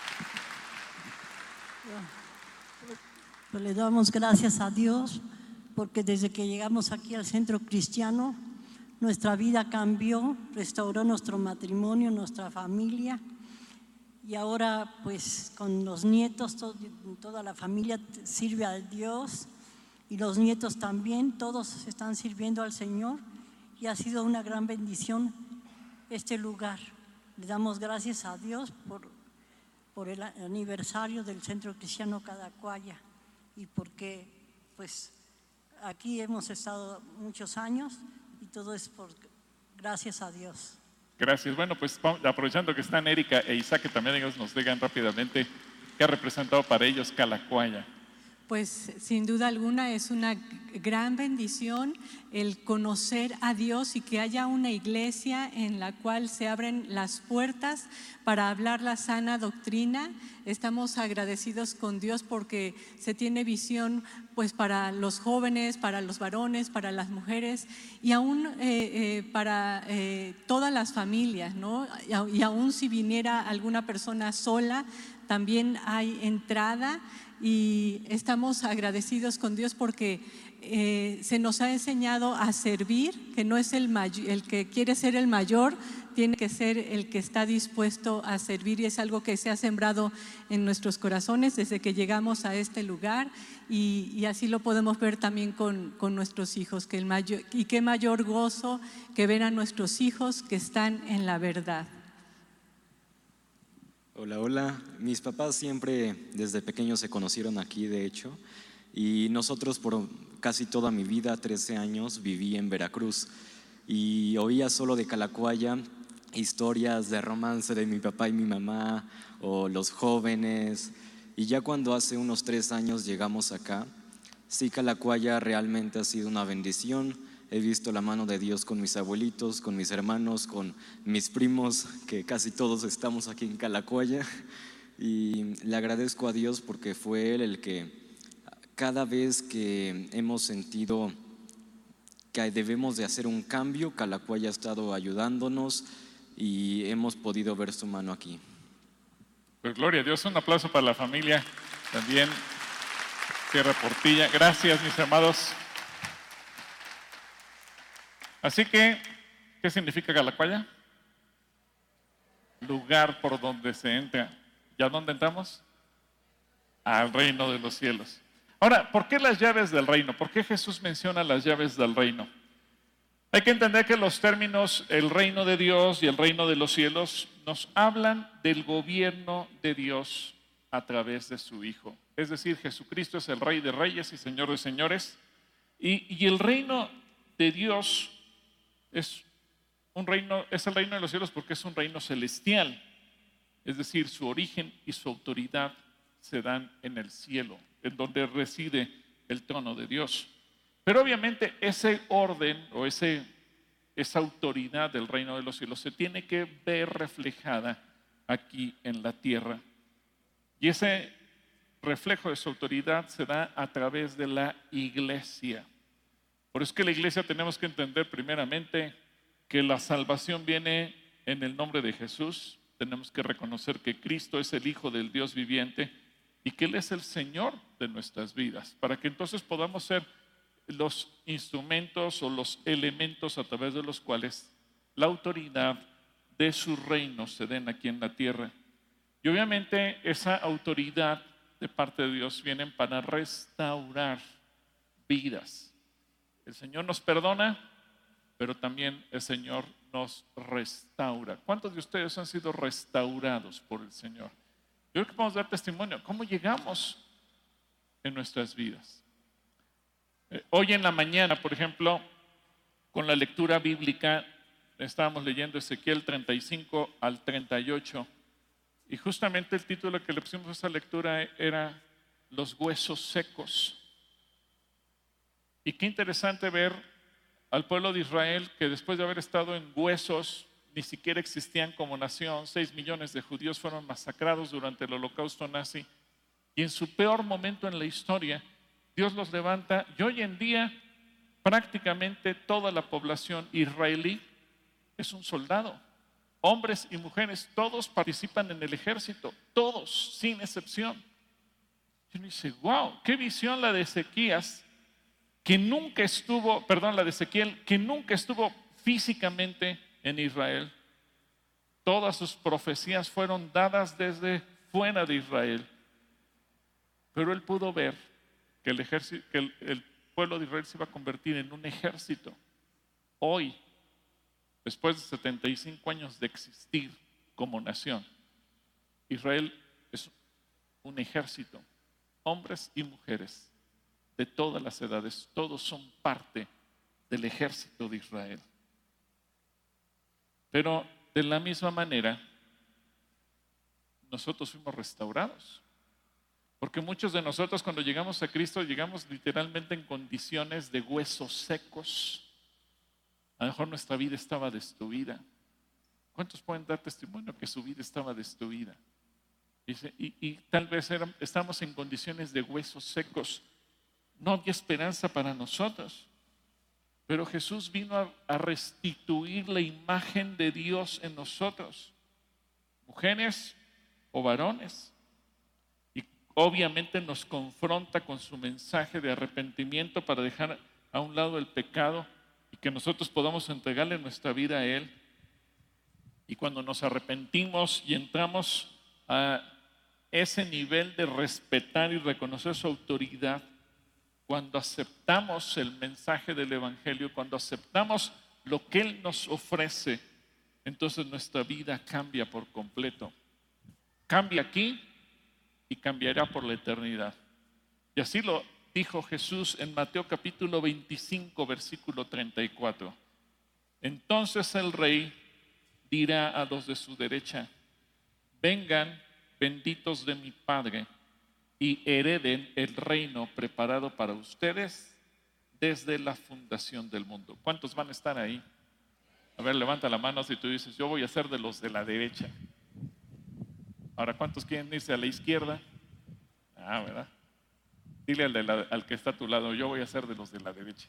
Pues le damos gracias a Dios porque desde que llegamos aquí al Centro Cristiano, nuestra vida cambió, restauró nuestro matrimonio, nuestra familia. Y ahora pues con los nietos, todo, toda la familia sirve a Dios y los nietos también, todos están sirviendo al Señor y ha sido una gran bendición este lugar. Le damos gracias a Dios por, por el aniversario del Centro Cristiano Calacuaya y porque pues aquí hemos estado muchos años y todo es por gracias a Dios. Gracias. Bueno, pues aprovechando que están Erika e Isaac, que también ellos nos digan rápidamente qué ha representado para ellos Calacuaya. Pues sin duda alguna es una gran bendición el conocer a Dios y que haya una iglesia en la cual se abren las puertas para hablar la sana doctrina. Estamos agradecidos con Dios porque se tiene visión pues para los jóvenes, para los varones, para las mujeres y aún eh, eh, para eh, todas las familias, ¿no? Y, y aún si viniera alguna persona sola, también hay entrada. Y estamos agradecidos con Dios porque eh, se nos ha enseñado a servir, que no es el, mayor, el que quiere ser el mayor, tiene que ser el que está dispuesto a servir y es algo que se ha sembrado en nuestros corazones desde que llegamos a este lugar y, y así lo podemos ver también con, con nuestros hijos, que el mayor, y qué mayor gozo que ver a nuestros hijos que están en la verdad. Hola, hola. Mis papás siempre desde pequeños se conocieron aquí, de hecho, y nosotros por casi toda mi vida, trece años, viví en Veracruz y oía solo de Calacuaya historias de romance de mi papá y mi mamá o los jóvenes, y ya cuando hace unos tres años llegamos acá, sí, Calacuaya realmente ha sido una bendición. He visto la mano de Dios con mis abuelitos, con mis hermanos, con mis primos, que casi todos estamos aquí en Calacuaya. Y le agradezco a Dios porque fue Él el que cada vez que hemos sentido que debemos de hacer un cambio, Calacuaya ha estado ayudándonos y hemos podido ver su mano aquí. Pues gloria a Dios, un aplauso para la familia también. Tierra Portilla, gracias mis amados. Así que, ¿qué significa Calacuaya? Lugar por donde se entra. ¿Y a dónde entramos? Al reino de los cielos. Ahora, ¿por qué las llaves del reino? ¿Por qué Jesús menciona las llaves del reino? Hay que entender que los términos el reino de Dios y el reino de los cielos nos hablan del gobierno de Dios a través de su Hijo. Es decir, Jesucristo es el Rey de Reyes y Señor de Señores. Y, y el reino de Dios es un reino, es el reino de los cielos porque es un reino celestial, es decir, su origen y su autoridad se dan en el cielo, en donde reside el trono de Dios. Pero obviamente ese orden o ese, esa autoridad del reino de los cielos se tiene que ver reflejada aquí en la tierra. Y ese reflejo de su autoridad se da a través de la iglesia. Por eso es que la iglesia tenemos que entender primeramente que la salvación viene en el nombre de Jesús. Tenemos que reconocer que Cristo es el Hijo del Dios viviente y que Él es el Señor de nuestras vidas, para que entonces podamos ser los instrumentos o los elementos a través de los cuales la autoridad de su reino se den aquí en la tierra. Y obviamente esa autoridad de parte de Dios viene para restaurar vidas. El Señor nos perdona, pero también el Señor nos restaura. ¿Cuántos de ustedes han sido restaurados por el Señor? Yo creo que podemos dar testimonio. ¿Cómo llegamos en nuestras vidas? Eh, hoy en la mañana, por ejemplo, con la lectura bíblica, estábamos leyendo Ezequiel treinta y cinco al treinta y ocho, y justamente el título que le pusimos a esa lectura era Los huesos secos. Y qué interesante ver al pueblo de Israel que después de haber estado en huesos, ni siquiera existían como nación, seis millones de judíos fueron masacrados durante el holocausto nazi, y en su peor momento en la historia, Dios los levanta, y hoy en día prácticamente toda la población israelí es un soldado. Hombres y mujeres, todos participan en el ejército, todos, sin excepción. Y uno dice, wow, qué visión la de Ezequías, que nunca estuvo, perdón, la de Ezequiel, que nunca estuvo físicamente en Israel. Todas sus profecías fueron dadas desde fuera de Israel. Pero él pudo ver que el, ejército, que el, el pueblo de Israel se iba a convertir en un ejército. Hoy, después de setenta y cinco años de existir como nación, Israel es un ejército, hombres y mujeres de todas las edades, todos son parte del ejército de Israel. Pero de la misma manera, nosotros fuimos restaurados. Porque muchos de nosotros cuando llegamos a Cristo llegamos literalmente en condiciones de huesos secos. A lo mejor nuestra vida estaba destruida. ¿Cuántos pueden dar testimonio que su vida estaba destruida? Dice, y, y tal vez eran, estamos en condiciones de huesos secos. No había esperanza para nosotros. Pero Jesús vino a, a restituir la imagen de Dios en nosotros. Mujeres o varones. Y obviamente nos confronta con su mensaje de arrepentimiento para dejar a un lado el pecado y que nosotros podamos entregarle nuestra vida a Él. Y cuando nos arrepentimos y entramos a ese nivel de respetar y reconocer su autoridad, cuando aceptamos el mensaje del Evangelio, cuando aceptamos lo que Él nos ofrece, entonces nuestra vida cambia por completo. Cambia aquí y cambiará por la eternidad. Y así lo dijo Jesús en Mateo capítulo veinticinco, versículo treinta y cuatro. Entonces el rey dirá a los de su derecha: vengan, benditos de mi Padre, y hereden el reino preparado para ustedes desde la fundación del mundo. ¿Cuántos van a estar ahí? A ver, levanta la mano si tú dices: yo voy a ser de los de la derecha. Ahora, ¿cuántos quieren irse a la izquierda? Ah, ¿verdad? Dile al, de la, al que está a tu lado: yo voy a ser de los de la derecha.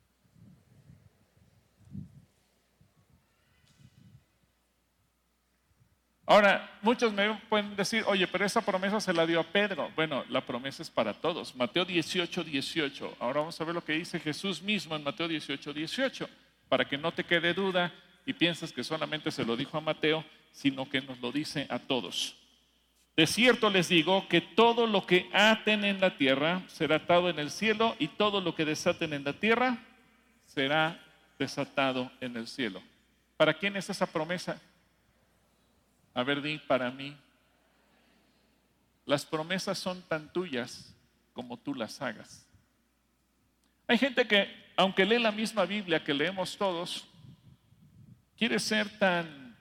Ahora, muchos me pueden decir: oye, pero esa promesa se la dio a Pedro. Bueno, la promesa es para todos. Mateo dieciocho, dieciocho. Ahora vamos a ver lo que dice Jesús mismo en Mateo dieciocho, dieciocho. Para que no te quede duda y pienses que solamente se lo dijo a Mateo, sino que nos lo dice a todos. De cierto les digo que todo lo que aten en la tierra será atado en el cielo, y todo lo que desaten en la tierra será desatado en el cielo. ¿Para quién es esa promesa? A ver, di: para mí. Las promesas son tan tuyas como tú las hagas. Hay gente que, aunque lee la misma Biblia que leemos todos, quiere ser tan,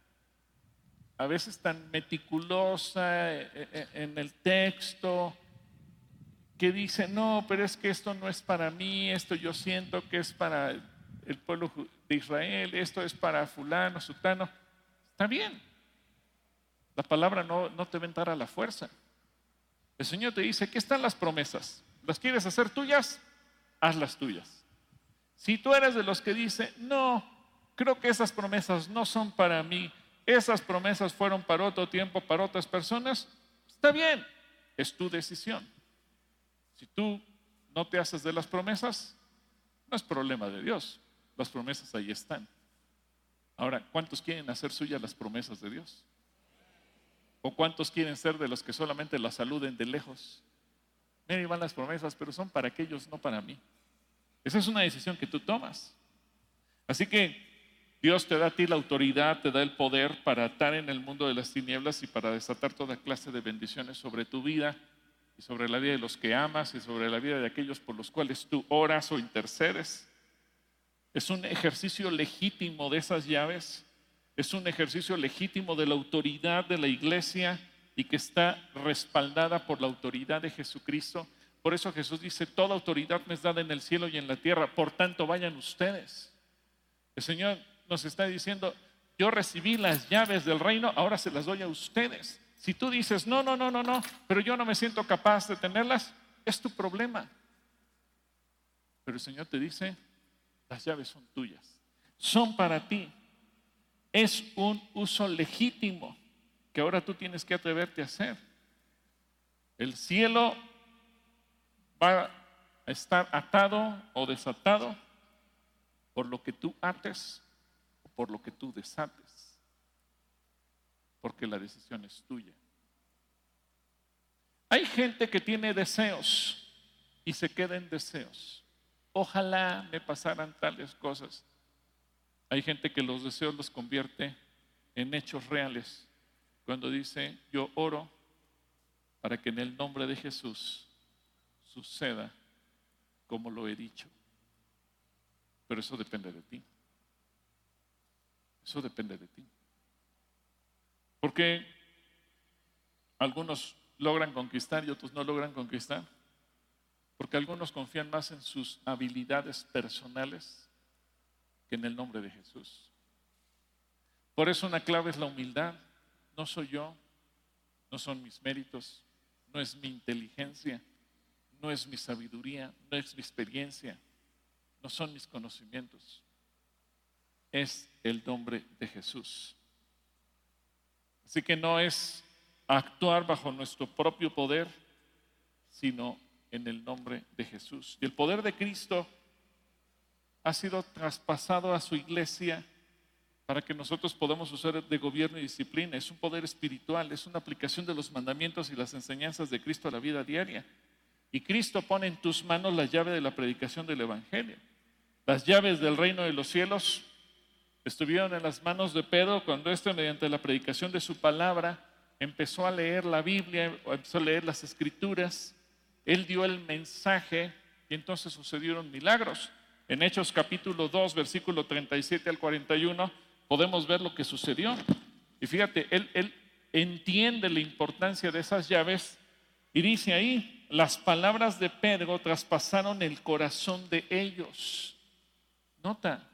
a veces tan meticulosa en el texto, que dice: no, pero es que esto no es para mí, esto yo siento que es para el pueblo de Israel, esto es para fulano, sutano. Está bien. La palabra no, no te va a entrar a la fuerza. El Señor te dice: ¿qué están las promesas? ¿Las quieres hacer tuyas? Hazlas tuyas. Si tú eres de los que dice: no, creo que esas promesas no son para mí, esas promesas fueron para otro tiempo, para otras personas, está bien, es tu decisión. Si tú no te haces de las promesas, no es problema de Dios. Las promesas ahí están. Ahora, ¿cuántos quieren hacer suyas las promesas de Dios? ¿O cuántos quieren ser de los que solamente las saluden de lejos? Mira, ahí van las promesas, pero son para aquellos, no para mí. Esa es una decisión que tú tomas. Así que Dios te da a ti la autoridad, te da el poder para atar en el mundo de las tinieblas y para desatar toda clase de bendiciones sobre tu vida y sobre la vida de los que amas y sobre la vida de aquellos por los cuales tú oras o intercedes. Es un ejercicio legítimo de esas llaves. Es un ejercicio legítimo de la autoridad de la iglesia y que está respaldada por la autoridad de Jesucristo. Por eso Jesús dice: toda autoridad me es dada en el cielo y en la tierra, por tanto vayan ustedes. El Señor nos está diciendo: yo recibí las llaves del reino, ahora se las doy a ustedes. Si tú dices: no, no, no, no, no, pero yo no me siento capaz de tenerlas, es tu problema. Pero el Señor te dice: las llaves son tuyas, son para ti. Es un uso legítimo que ahora tú tienes que atreverte a hacer. El cielo va a estar atado o desatado por lo que tú ates o por lo que tú desates, porque la decisión es tuya. Hay gente que tiene deseos y se queda en deseos. Ojalá me pasaran tales cosas. Hay gente que los deseos los convierte en hechos reales. Cuando dice, yo oro para que en el nombre de Jesús suceda como lo he dicho. Pero eso depende de ti. Eso depende de ti. Porque algunos logran conquistar y otros no logran conquistar. Porque algunos confían más en sus habilidades personales que en el nombre de Jesús. Por eso una clave es la humildad. No soy yo, no son mis méritos, no es mi inteligencia, no es mi sabiduría, no es mi experiencia, no son mis conocimientos. Es el nombre de Jesús. Así que no es actuar bajo nuestro propio poder, sino en el nombre de Jesús. Y el poder de Cristo ha sido traspasado a su iglesia para que nosotros podamos usar de gobierno y disciplina. Es un poder espiritual, es una aplicación de los mandamientos y las enseñanzas de Cristo a la vida diaria. Y Cristo pone en tus manos la llave de la predicación del Evangelio. Las llaves del reino de los cielos estuvieron en las manos de Pedro cuando éste, mediante la predicación de su palabra, empezó a leer la Biblia, empezó a leer las Escrituras. Él dio el mensaje y entonces sucedieron milagros. En Hechos capítulo dos, versículo treinta y siete al cuarenta y uno, podemos ver lo que sucedió. Y fíjate, él, él entiende la importancia de esas llaves y dice ahí, las palabras de Pedro traspasaron el corazón de ellos. Nota,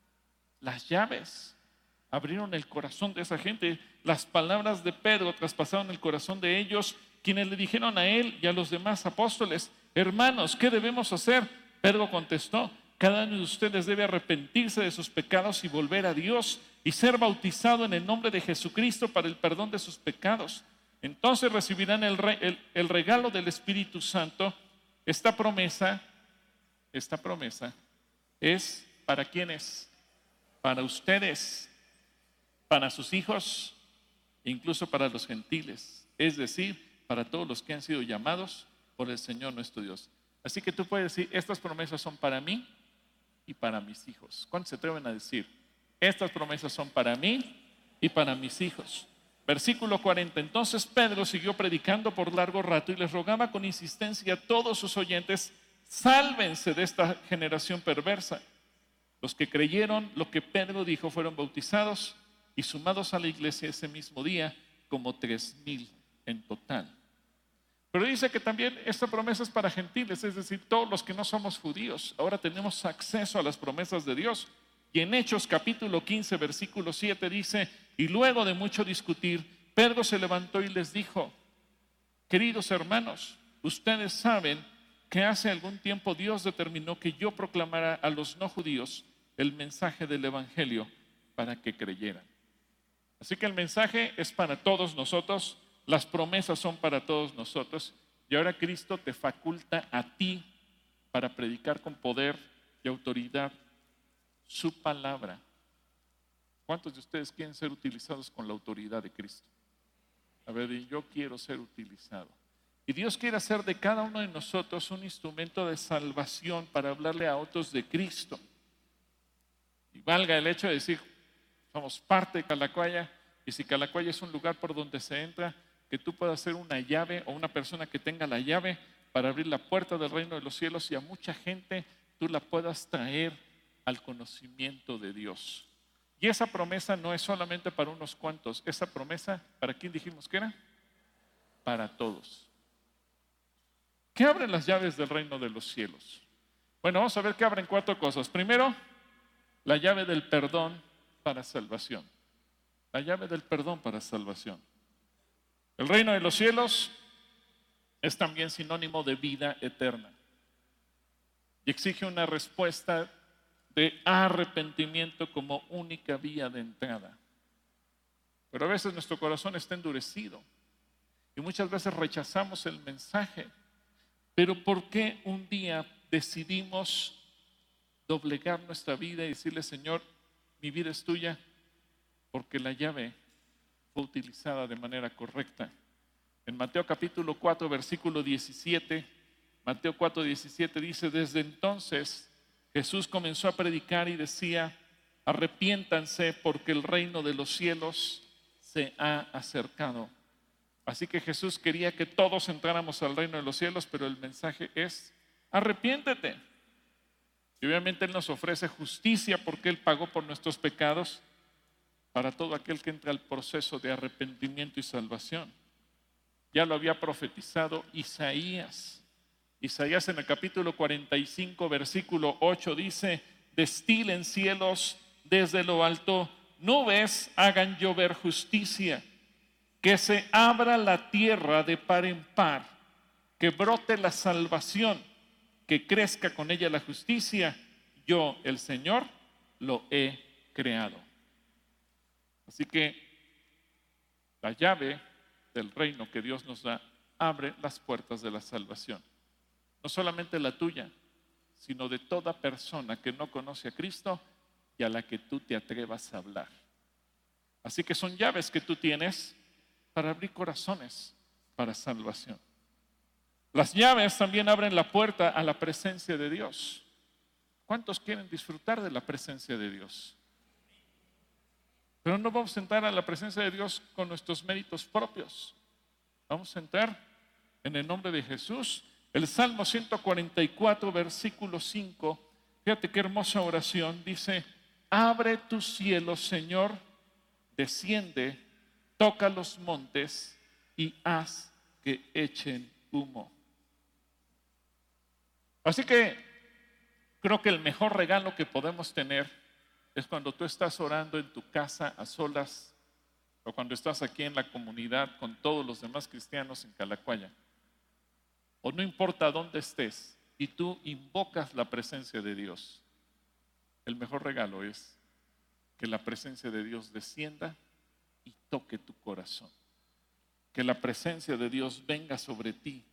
las llaves abrieron el corazón de esa gente. Las palabras de Pedro traspasaron el corazón de ellos, quienes le dijeron a él y a los demás apóstoles, hermanos, ¿qué debemos hacer? Pedro contestó, cada uno de ustedes debe arrepentirse de sus pecados y volver a Dios y ser bautizado en el nombre de Jesucristo para el perdón de sus pecados. Entonces recibirán el, re, el, el regalo del Espíritu Santo. Esta promesa, esta promesa es para quienes, para ustedes, para sus hijos, incluso para los gentiles, es decir, para todos los que han sido llamados por el Señor nuestro Dios. Así que tú puedes decir, estas promesas son para mí y para mis hijos. ¿Cuántos se atreven a decir? Estas promesas son para mí y para mis hijos. Versículo cuarenta. Entonces Pedro siguió predicando por largo rato y les rogaba con insistencia a todos sus oyentes, sálvense de esta generación perversa. Los que creyeron lo que Pedro dijo fueron bautizados y sumados a la iglesia ese mismo día como tres mil en total. Pero dice que también esta promesa es para gentiles, es decir, todos los que no somos judíos. Ahora tenemos acceso a las promesas de Dios. Y en Hechos capítulo quince, versículo siete dice, y luego de mucho discutir, Pedro se levantó y les dijo, queridos hermanos, ustedes saben que hace algún tiempo Dios determinó que yo proclamara a los no judíos el mensaje del Evangelio para que creyeran. Así que el mensaje es para todos nosotros. Las promesas son para todos nosotros y ahora Cristo te faculta a ti para predicar con poder y autoridad su palabra. ¿Cuántos de ustedes quieren ser utilizados con la autoridad de Cristo? A ver, yo quiero ser utilizado. Y Dios quiere hacer de cada uno de nosotros un instrumento de salvación para hablarle a otros de Cristo. Y valga el hecho de decir, somos parte de Calacuaya, y si Calacuaya es un lugar por donde se entra, que tú puedas ser una llave o una persona que tenga la llave para abrir la puerta del reino de los cielos y a mucha gente tú la puedas traer al conocimiento de Dios. Y esa promesa no es solamente para unos cuantos, esa promesa, ¿para quién dijimos que era? Para todos. ¿Qué abren las llaves del reino de los cielos? Bueno, vamos a ver que abren cuatro cosas. Primero, la llave del perdón para salvación. La llave del perdón para salvación. El reino de los cielos es también sinónimo de vida eterna y exige una respuesta de arrepentimiento como única vía de entrada. Pero a veces nuestro corazón está endurecido y muchas veces rechazamos el mensaje. Pero ¿por qué un día decidimos doblegar nuestra vida y decirle, Señor, mi vida es tuya, porque la llave fue utilizada de manera correcta. En Mateo capítulo cuatro, versículo diecisiete, Mateo cuatro, diecisiete dice, desde entonces Jesús comenzó a predicar y decía, arrepiéntanse porque el reino de los cielos se ha acercado. Así que Jesús quería que todos entráramos al reino de los cielos, pero el mensaje es, arrepiéntete. Y obviamente Él nos ofrece justicia porque Él pagó por nuestros pecados para todo aquel que entra al proceso de arrepentimiento y salvación. Ya lo había profetizado Isaías. Isaías en el capítulo cuarenta y cinco, versículo ocho dice, destilen cielos desde lo alto, nubes hagan llover justicia, que se abra la tierra de par en par, que brote la salvación, que crezca con ella la justicia. Yo, el Señor, lo he creado. Así que la llave del reino que Dios nos da abre las puertas de la salvación. No solamente la tuya, sino de toda persona que no conoce a Cristo y a la que tú te atrevas a hablar. Así que son llaves que tú tienes para abrir corazones para salvación. Las llaves también abren la puerta a la presencia de Dios. ¿Cuántos quieren disfrutar de la presencia de Dios? Pero no vamos a entrar a la presencia de Dios con nuestros méritos propios. Vamos a entrar en el nombre de Jesús. El Salmo ciento cuarenta y cuatro, versículo cinco. Fíjate qué hermosa oración. Dice, abre tus cielos, Señor, desciende, toca los montes y haz que echen humo. Así que creo que el mejor regalo que podemos tener es cuando tú estás orando en tu casa a solas o cuando estás aquí en la comunidad con todos los demás cristianos en Calacuaya. O no importa dónde estés y tú invocas la presencia de Dios. El mejor regalo es que la presencia de Dios descienda y toque tu corazón. Que la presencia de Dios venga sobre ti.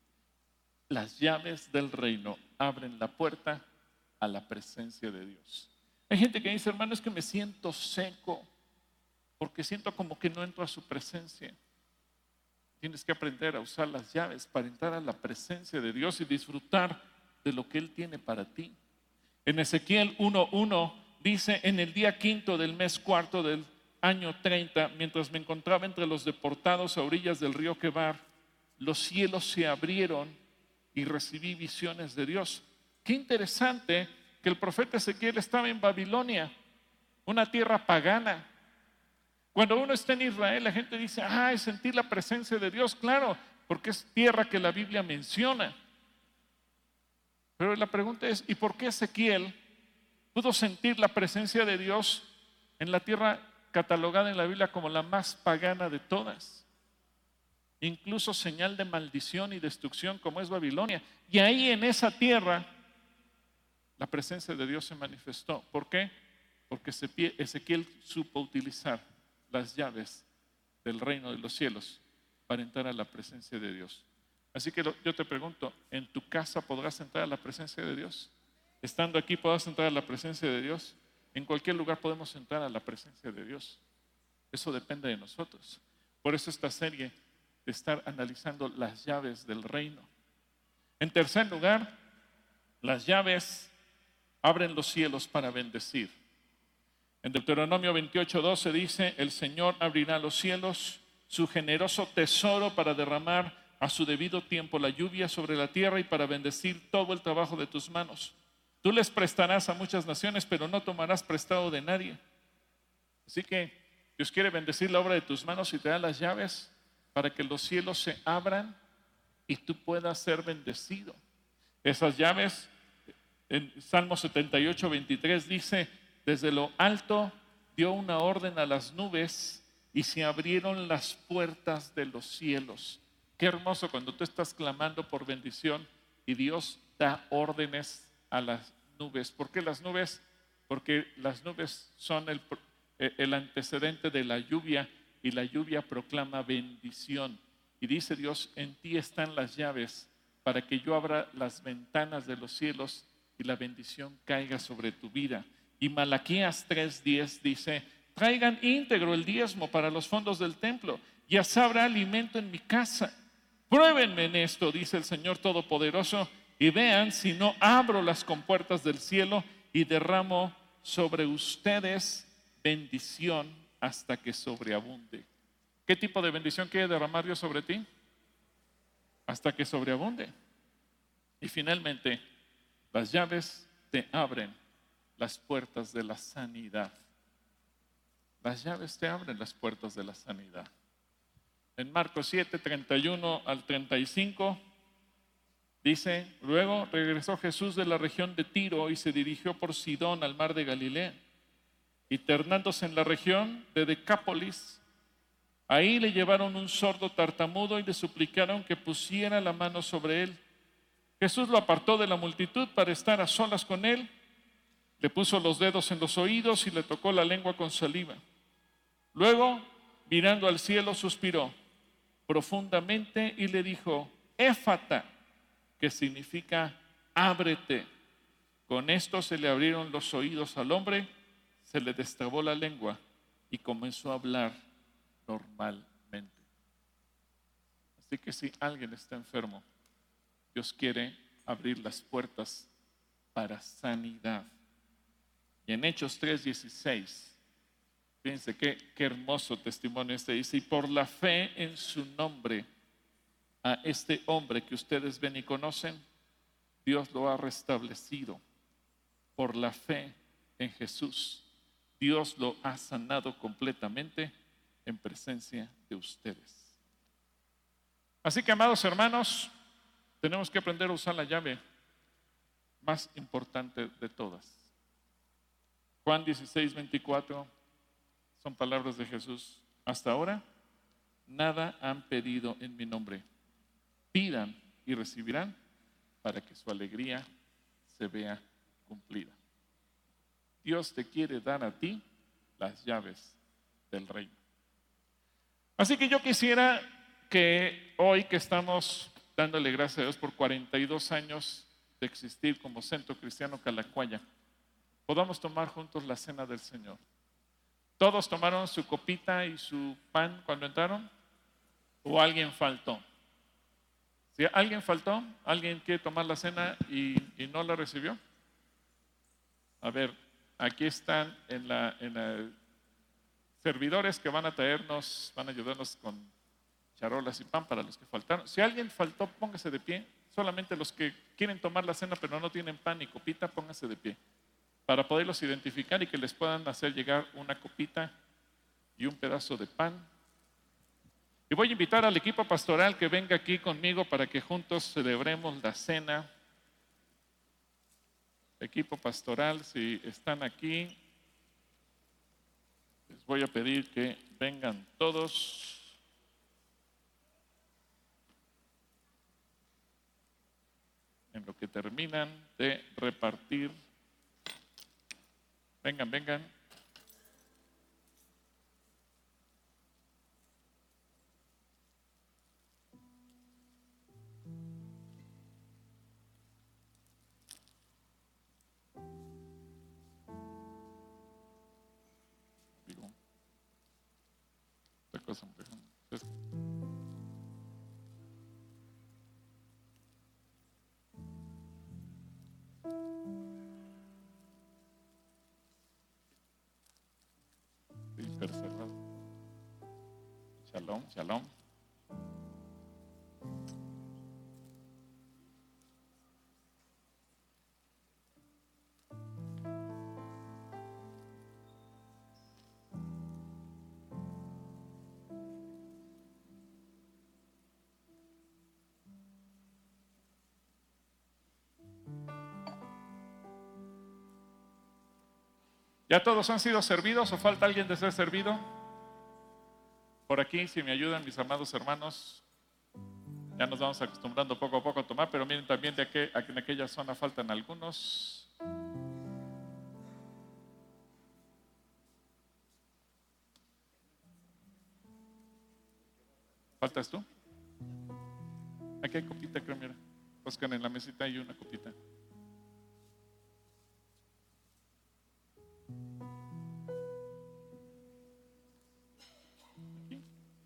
Las llaves del reino abren la puerta a la presencia de Dios. Hay gente que dice, hermano, es que me siento seco porque siento como que no entro a su presencia. Tienes que aprender a usar las llaves para entrar a la presencia de Dios y disfrutar de lo que Él tiene para ti. En Ezequiel uno uno dice, en el día quinto del mes cuarto del año treinta, mientras me encontraba entre los deportados a orillas del río Quebar, los cielos se abrieron y recibí visiones de Dios. Qué interesante que el profeta Ezequiel estaba en Babilonia, una tierra pagana. Cuando uno está en Israel, la gente dice, ay, sentir la presencia de Dios, claro, porque es tierra que la Biblia menciona. Pero la pregunta es, ¿y por qué Ezequiel pudo sentir la presencia de Dios en la tierra catalogada en la Biblia como la más pagana de todas? Incluso señal de maldición y destrucción como es Babilonia. Y ahí en esa tierra la presencia de Dios se manifestó. ¿Por qué? Porque Ezequiel supo utilizar las llaves del reino de los cielos para entrar a la presencia de Dios. Así que yo te pregunto, ¿en tu casa podrás entrar a la presencia de Dios? Estando aquí podrás entrar a la presencia de Dios. En cualquier lugar podemos entrar a la presencia de Dios. Eso depende de nosotros. Por eso esta serie de estar analizando las llaves del reino. En tercer lugar, las llaves abren los cielos para bendecir. En Deuteronomio veintiocho doce dice, el Señor abrirá los cielos, su generoso tesoro para derramar a su debido tiempo la lluvia sobre la tierra y para bendecir todo el trabajo de tus manos. Tú les prestarás a muchas naciones, pero no tomarás prestado de nadie. Así que Dios quiere bendecir la obra de tus manos y te da las llaves para que los cielos se abran y tú puedas ser bendecido. Esas llaves, en Salmo setenta y ocho, veintitrés dice, desde lo alto dio una orden a las nubes y se abrieron las puertas de los cielos. Qué hermoso cuando tú estás clamando por bendición y Dios da órdenes a las nubes. ¿Por qué las nubes? Porque las nubes son el, el antecedente de la lluvia y la lluvia proclama bendición. Y dice Dios, en ti están las llaves para que yo abra las ventanas de los cielos y la bendición caiga sobre tu vida. Y Malaquías tres diez dice, traigan íntegro el diezmo para los fondos del templo, y así habrá alimento en mi casa. Pruébenme en esto, dice el Señor Todopoderoso, y vean si no abro las compuertas del cielo y derramo sobre ustedes bendición hasta que sobreabunde. ¿Qué tipo de bendición quiere derramar Dios sobre ti? Hasta que sobreabunde. Y finalmente, las llaves te abren las puertas de la sanidad. Las llaves te abren las puertas de la sanidad. En Marcos siete, treinta y uno al treinta y cinco, dice, luego regresó Jesús de la región de Tiro y se dirigió por Sidón al mar de Galilea. Y ternándose en la región de Decápolis, ahí le llevaron un sordo tartamudo y le suplicaron que pusiera la mano sobre él. Jesús lo apartó de la multitud para estar a solas con él. Le puso los dedos en los oídos y le tocó la lengua con saliva. Luego, mirando al cielo, suspiró profundamente y le dijo, Éfata, que significa ábrete. Con esto se le abrieron los oídos al hombre, se le destrabó la lengua y comenzó a hablar normalmente. Así que si alguien está enfermo, Dios quiere abrir las puertas para sanidad. Y en Hechos tres dieciséis, fíjense qué, qué hermoso testimonio este dice, y por la fe en su nombre, a este hombre que ustedes ven y conocen, Dios lo ha restablecido. Por la fe en Jesús, Dios lo ha sanado completamente en presencia de ustedes. Así que, amados hermanos, tenemos que aprender a usar la llave más importante de todas. Juan dieciséis, veinticuatro son palabras de Jesús. Hasta ahora, nada han pedido en mi nombre. Pidan y recibirán para que su alegría se vea cumplida. Dios te quiere dar a ti las llaves del reino. Así que yo quisiera que hoy que estamos dándole gracias a Dios por cuarenta y dos años de existir como Centro Cristiano Calacuaya, podamos tomar juntos la cena del Señor. ¿Todos tomaron su copita y su pan cuando entraron? ¿O alguien faltó? Si alguien faltó, ¿alguien quiere tomar la cena y, y no la recibió? A ver, aquí están en la, en la servidores que van a traernos, van a ayudarnos con charolas y pan para los que faltaron. Si alguien faltó, póngase de pie. Solamente los que quieren tomar la cena pero no tienen pan ni copita, pónganse de pie, para poderlos identificar y que les puedan hacer llegar una copita y un pedazo de pan. Y voy a invitar al equipo pastoral que venga aquí conmigo para que juntos celebremos la cena. Equipo pastoral, si están aquí, les voy a pedir que vengan todos. En lo que terminan de repartir. Vengan, vengan. Digo, esta cosa me dejan. Hipercerrado. Shalom, shalom. ¿Ya todos han sido servidos o falta alguien de ser servido? Por aquí, si me ayudan mis amados hermanos, ya nos vamos acostumbrando poco a poco a tomar, pero miren también de aquel, en aquella zona faltan algunos. ¿Faltas tú? Aquí hay copita, creo, mira. Oscar, en la mesita hay una copita. Aquí.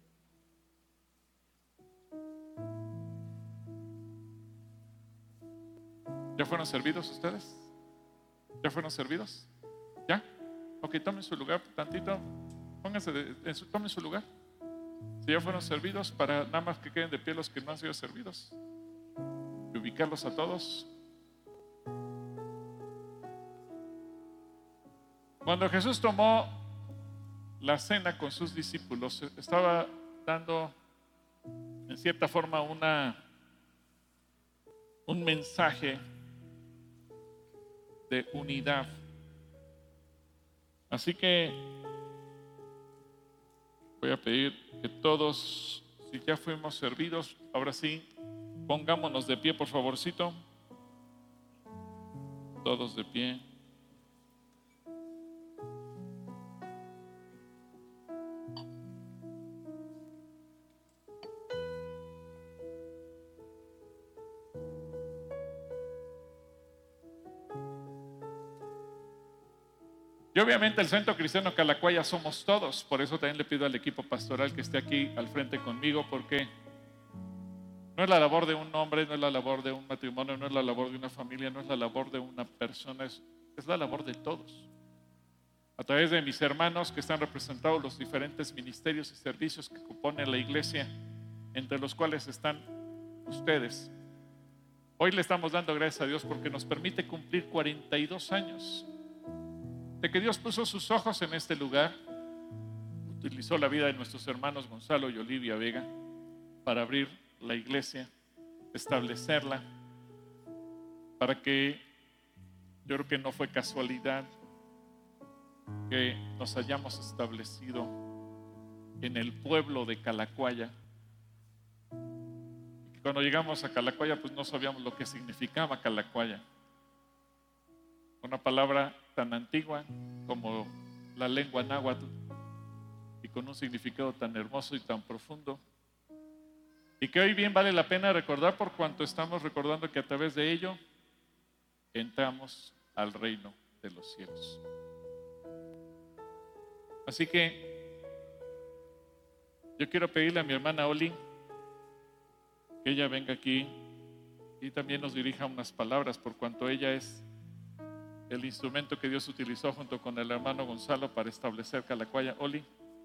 ¿Ya fueron servidos ustedes? ¿Ya fueron servidos? ¿Ya? Ok, tomen su lugar tantito. Pónganse de, en su, tomen su lugar. Si ya fueron servidos, para nada más que queden de pie los que no han sido servidos. Y ubicarlos a todos. Cuando Jesús tomó la cena con sus discípulos, estaba dando en cierta forma una, un mensaje de unidad. Así que voy a pedir que todos, si ya fuimos servidos, ahora sí, pongámonos de pie, por favorcito. Todos de pie. Y obviamente el Centro Cristiano Calacuaya somos todos, por eso también le pido al equipo pastoral que esté aquí al frente conmigo, porque no es la labor de un hombre, no es la labor de un matrimonio, no es la labor de una familia, no es la labor de una persona, es, es la labor de todos. A través de mis hermanos que están representados los diferentes ministerios y servicios que componen la iglesia, entre los cuales están ustedes. Hoy le estamos dando gracias a Dios porque nos permite cumplir cuarenta y dos años de que Dios puso sus ojos en este lugar, utilizó la vida de nuestros hermanos Gonzalo y Olivia Vega para abrir la iglesia, establecerla, para que, yo creo que no fue casualidad que nos hayamos establecido en el pueblo de Calacuaya. Cuando llegamos a Calacuaya, pues no sabíamos lo que significaba Calacuaya. Una palabra tan antigua como la lengua náhuatl y con un significado tan hermoso y tan profundo, y que hoy bien vale la pena recordar por cuanto estamos recordando que a través de ello entramos al reino de los cielos. Así que yo quiero pedirle a mi hermana Oli que ella venga aquí y también nos dirija unas palabras por cuanto ella es el instrumento que Dios utilizó junto con el hermano Gonzalo para establecer Calacuaya. Oli.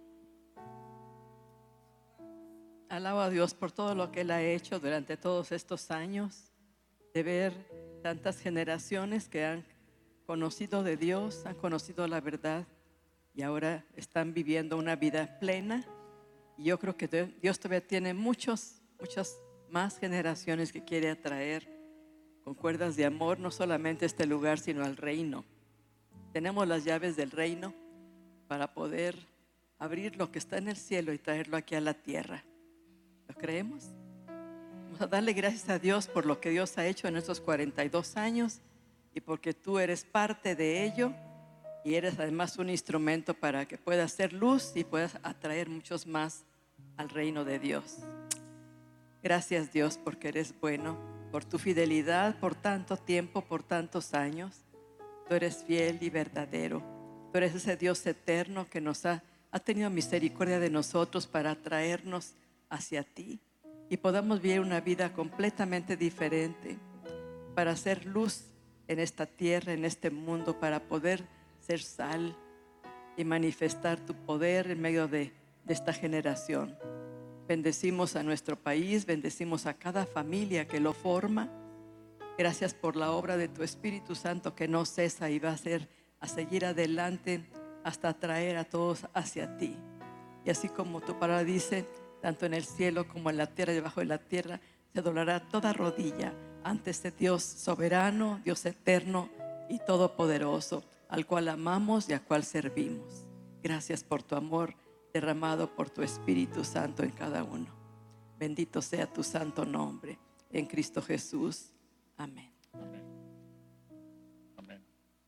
Alabo a Dios por todo lo que Él ha hecho durante todos estos años, de ver tantas generaciones que han conocido de Dios, han conocido la verdad y ahora están viviendo una vida plena. Y yo creo que Dios todavía tiene muchos, muchas más generaciones que quiere atraer con cuerdas de amor, no solamente a este lugar, sino al reino. Tenemos las llaves del reino para poder abrir lo que está en el cielo y traerlo aquí a la tierra. ¿Lo creemos? Vamos a darle gracias a Dios por lo que Dios ha hecho en estos cuarenta y dos años y porque tú eres parte de ello y eres además un instrumento para que puedas ser luz y puedas atraer muchos más al reino de Dios. Gracias, Dios, porque eres bueno, por tu fidelidad, por tanto tiempo, por tantos años. Tú eres fiel y verdadero. Tú eres ese Dios eterno que nos ha, ha tenido misericordia de nosotros para atraernos hacia ti y podamos vivir una vida completamente diferente, para hacer luz en esta tierra, en este mundo, para poder ser sal y manifestar tu poder en medio de, de esta generación. Bendecimos a nuestro país, bendecimos a cada familia que lo forma. Gracias por la obra de tu Espíritu Santo que no cesa y va a, ser, a seguir adelante hasta atraer a todos hacia ti. Y así como tu palabra dice, tanto en el cielo como en la tierra y debajo de la tierra, se doblará toda rodilla ante este Dios soberano, Dios eterno y todopoderoso, al cual amamos y al cual servimos. Gracias por tu amor derramado por tu Espíritu Santo en cada uno. Bendito sea tu santo nombre, en Cristo Jesús. Amén. Amén. Amén.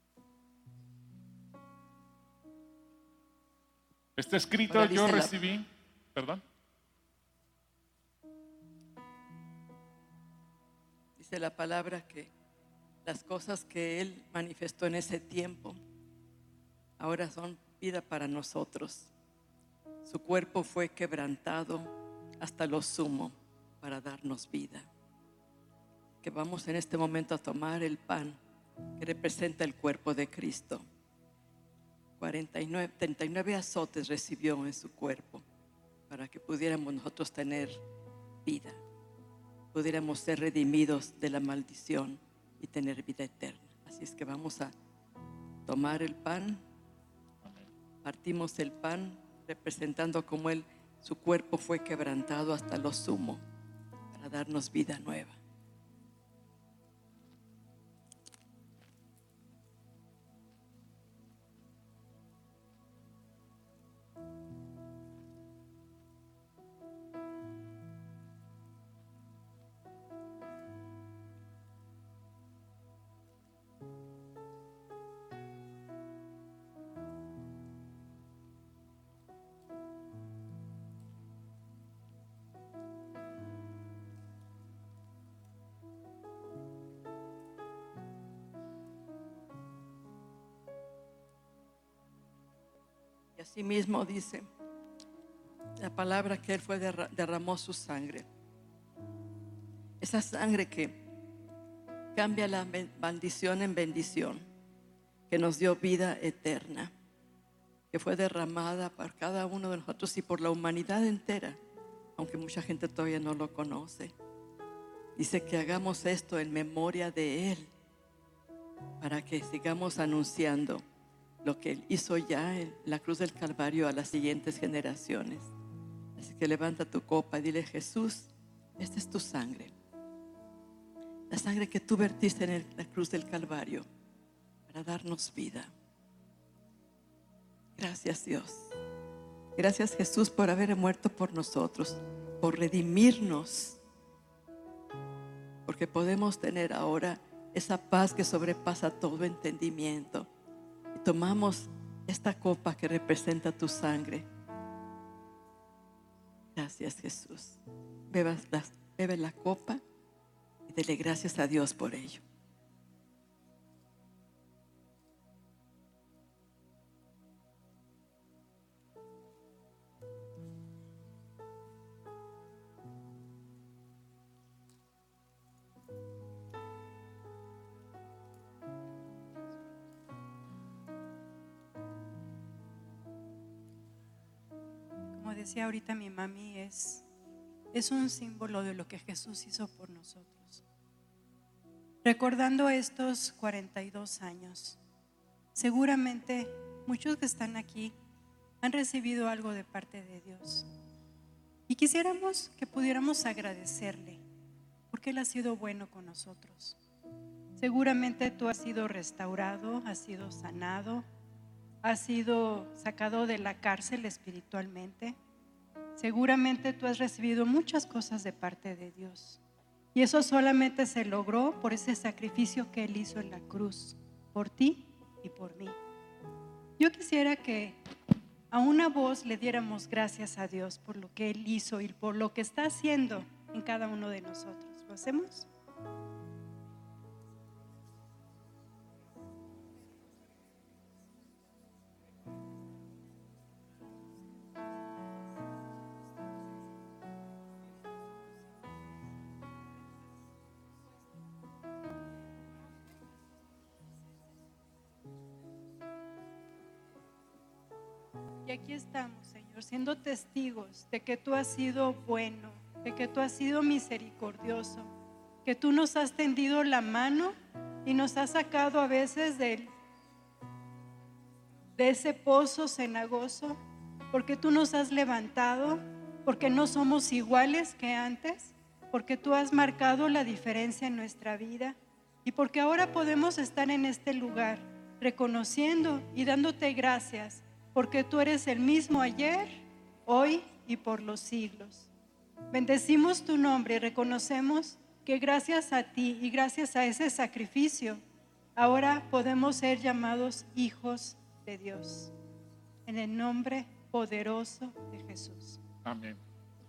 Está escrito, Ahora yo dice la- recibí, perdón. Dice la palabra que las cosas que Él manifestó en ese tiempo ahora son vida para nosotros. Su cuerpo fue quebrantado hasta lo sumo para darnos vida. Que vamos en este momento a tomar el pan que representa el cuerpo de Cristo. cuarenta y nueve, treinta y nueve azotes recibió en su cuerpo para que pudiéramos nosotros tener vida, pudiéramos ser redimidos de la maldición y tener vida eterna. Así es que vamos a tomar el pan. Partimos el pan representando como él, su cuerpo fue quebrantado hasta lo sumo para darnos vida nueva. Y así mismo dice la palabra que Él fue derra- derramó su sangre. Esa sangre que cambia la ben- maldición en bendición, que nos dio vida eterna, que fue derramada por cada uno de nosotros y por la humanidad entera, aunque mucha gente todavía no lo conoce. Dice que hagamos esto en memoria de Él, para que sigamos anunciando lo que Él hizo ya en la cruz del Calvario a las siguientes generaciones. Así que levanta tu copa y dile: Jesús, esta es tu sangre, la sangre que tú vertiste en el- la cruz del Calvario para darnos vida. Gracias, Dios. Gracias, Jesús, por haber muerto por nosotros, por redimirnos, porque podemos tener ahora esa paz que sobrepasa todo entendimiento. Y tomamos esta copa que representa tu sangre. Gracias, Jesús. Bebas la, bebe la copa y dele gracias a Dios por ello. Como decía ahorita mi mami, es, es un símbolo de lo que Jesús hizo por nosotros. Recordando estos cuarenta y dos años, seguramente muchos que están aquí han recibido algo de parte de Dios. Y quisiéramos que pudiéramos agradecerle, porque Él ha sido bueno con nosotros. Seguramente tú has sido restaurado, has sido sanado, has sido sacado de la cárcel espiritualmente. Seguramente tú has recibido muchas cosas de parte de Dios. Y eso solamente se logró por ese sacrificio que Él hizo en la cruz, por ti y por mí. Yo quisiera que a una voz le diéramos gracias a Dios por lo que Él hizo y por lo que está haciendo en cada uno de nosotros. ¿Lo hacemos? Y aquí estamos, Señor, siendo testigos de que tú has sido bueno, de que tú has sido misericordioso, que tú nos has tendido la mano y nos has sacado a veces de, de ese pozo cenagoso, porque tú nos has levantado, porque no somos iguales que antes, porque tú has marcado la diferencia en nuestra vida y porque ahora podemos estar en este lugar reconociendo y dándote gracias, porque tú eres el mismo ayer, hoy y por los siglos. Bendecimos tu nombre y reconocemos que gracias a ti y gracias a ese sacrificio, ahora podemos ser llamados hijos de Dios. En el nombre poderoso de Jesús. Amén.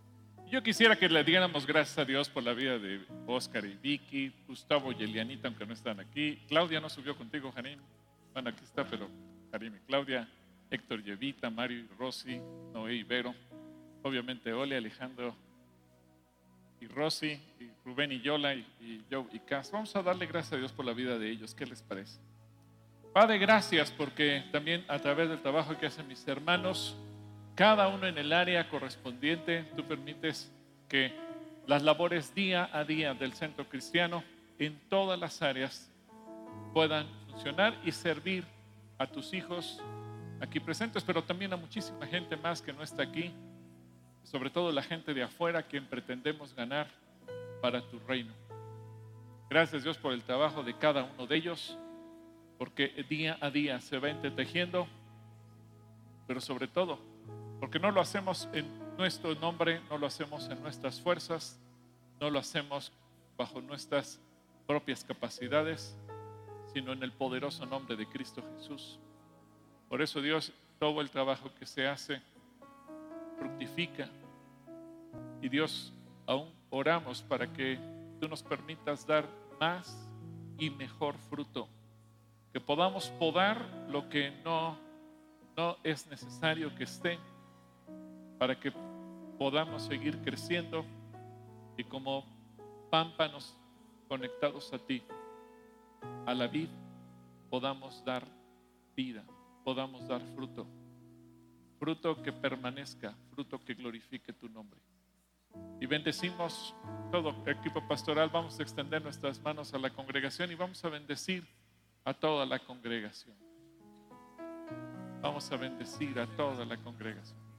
Yo quisiera que le diéramos gracias a Dios por la vida de Oscar y Vicky, Gustavo y Elianita, aunque no están aquí. Claudia no subió contigo, Jarim. Bueno, aquí está, pero Jarim y Claudia, Héctor y Evita, Mario y Rosy, Noé y Vero. Obviamente Ole, Alejandro y Rosy, y Rubén y Yola, y, y Joe y Cas. Vamos a darle gracias a Dios por la vida de ellos. ¿Qué les parece? Padre, gracias porque también a través del trabajo que hacen mis hermanos, cada uno en el área correspondiente, tú permites que las labores día a día del Centro Cristiano en todas las áreas puedan funcionar y servir a tus hijos aquí presentes, pero también a muchísima gente más que no está aquí, sobre todo la gente de afuera, quien pretendemos ganar para tu reino. Gracias, Dios, por el trabajo de cada uno de ellos, porque día a día se va entretejiendo, pero sobre todo porque no lo hacemos en nuestro nombre, no lo hacemos en nuestras fuerzas, no lo hacemos bajo nuestras propias capacidades, sino en el poderoso nombre de Cristo Jesús. Por eso, Dios, todo el trabajo que se hace fructifica. Y Dios, aún oramos para que tú nos permitas dar más y mejor fruto, que podamos podar lo que no, no es necesario que esté, para que podamos seguir creciendo y como pámpanos conectados a ti, a la vid, podamos dar vida, podamos dar fruto, fruto que permanezca, fruto que glorifique tu nombre. Y bendecimos todo el equipo pastoral. Vamos a extender nuestras manos a la congregación y vamos a bendecir a toda la congregación. Vamos a bendecir a toda la congregación.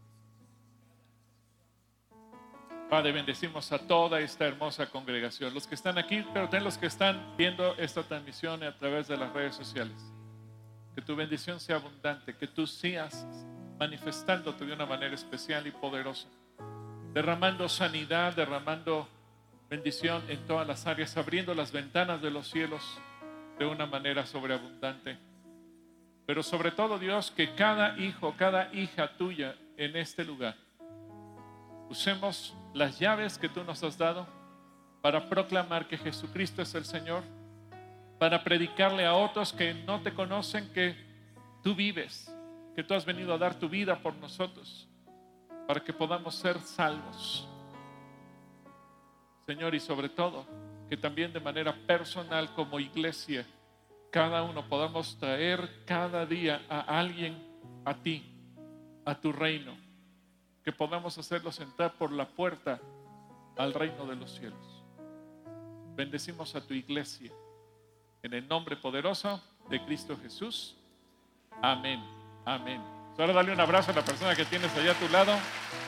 Padre, bendecimos a toda esta hermosa congregación, los que están aquí, pero también los que están viendo esta transmisión a través de las redes sociales. Que tu bendición sea abundante, que tú sigas manifestándote de una manera especial y poderosa, derramando sanidad, derramando bendición en todas las áreas, abriendo las ventanas de los cielos de una manera sobreabundante. Pero sobre todo, Dios, que cada hijo, cada hija tuya en este lugar, usemos las llaves que tú nos has dado para proclamar que Jesucristo es el Señor, para predicarle a otros que no te conocen que tú vives, que tú has venido a dar tu vida por nosotros, para que podamos ser salvos. Señor, y sobre todo, que también de manera personal como iglesia, cada uno podamos traer cada día a alguien a ti, a tu reino, que podamos hacerlos entrar por la puerta al reino de los cielos. Bendecimos a tu iglesia en el nombre poderoso de Cristo Jesús. Amén, amén. Ahora dale un abrazo a la persona que tienes allá a tu lado.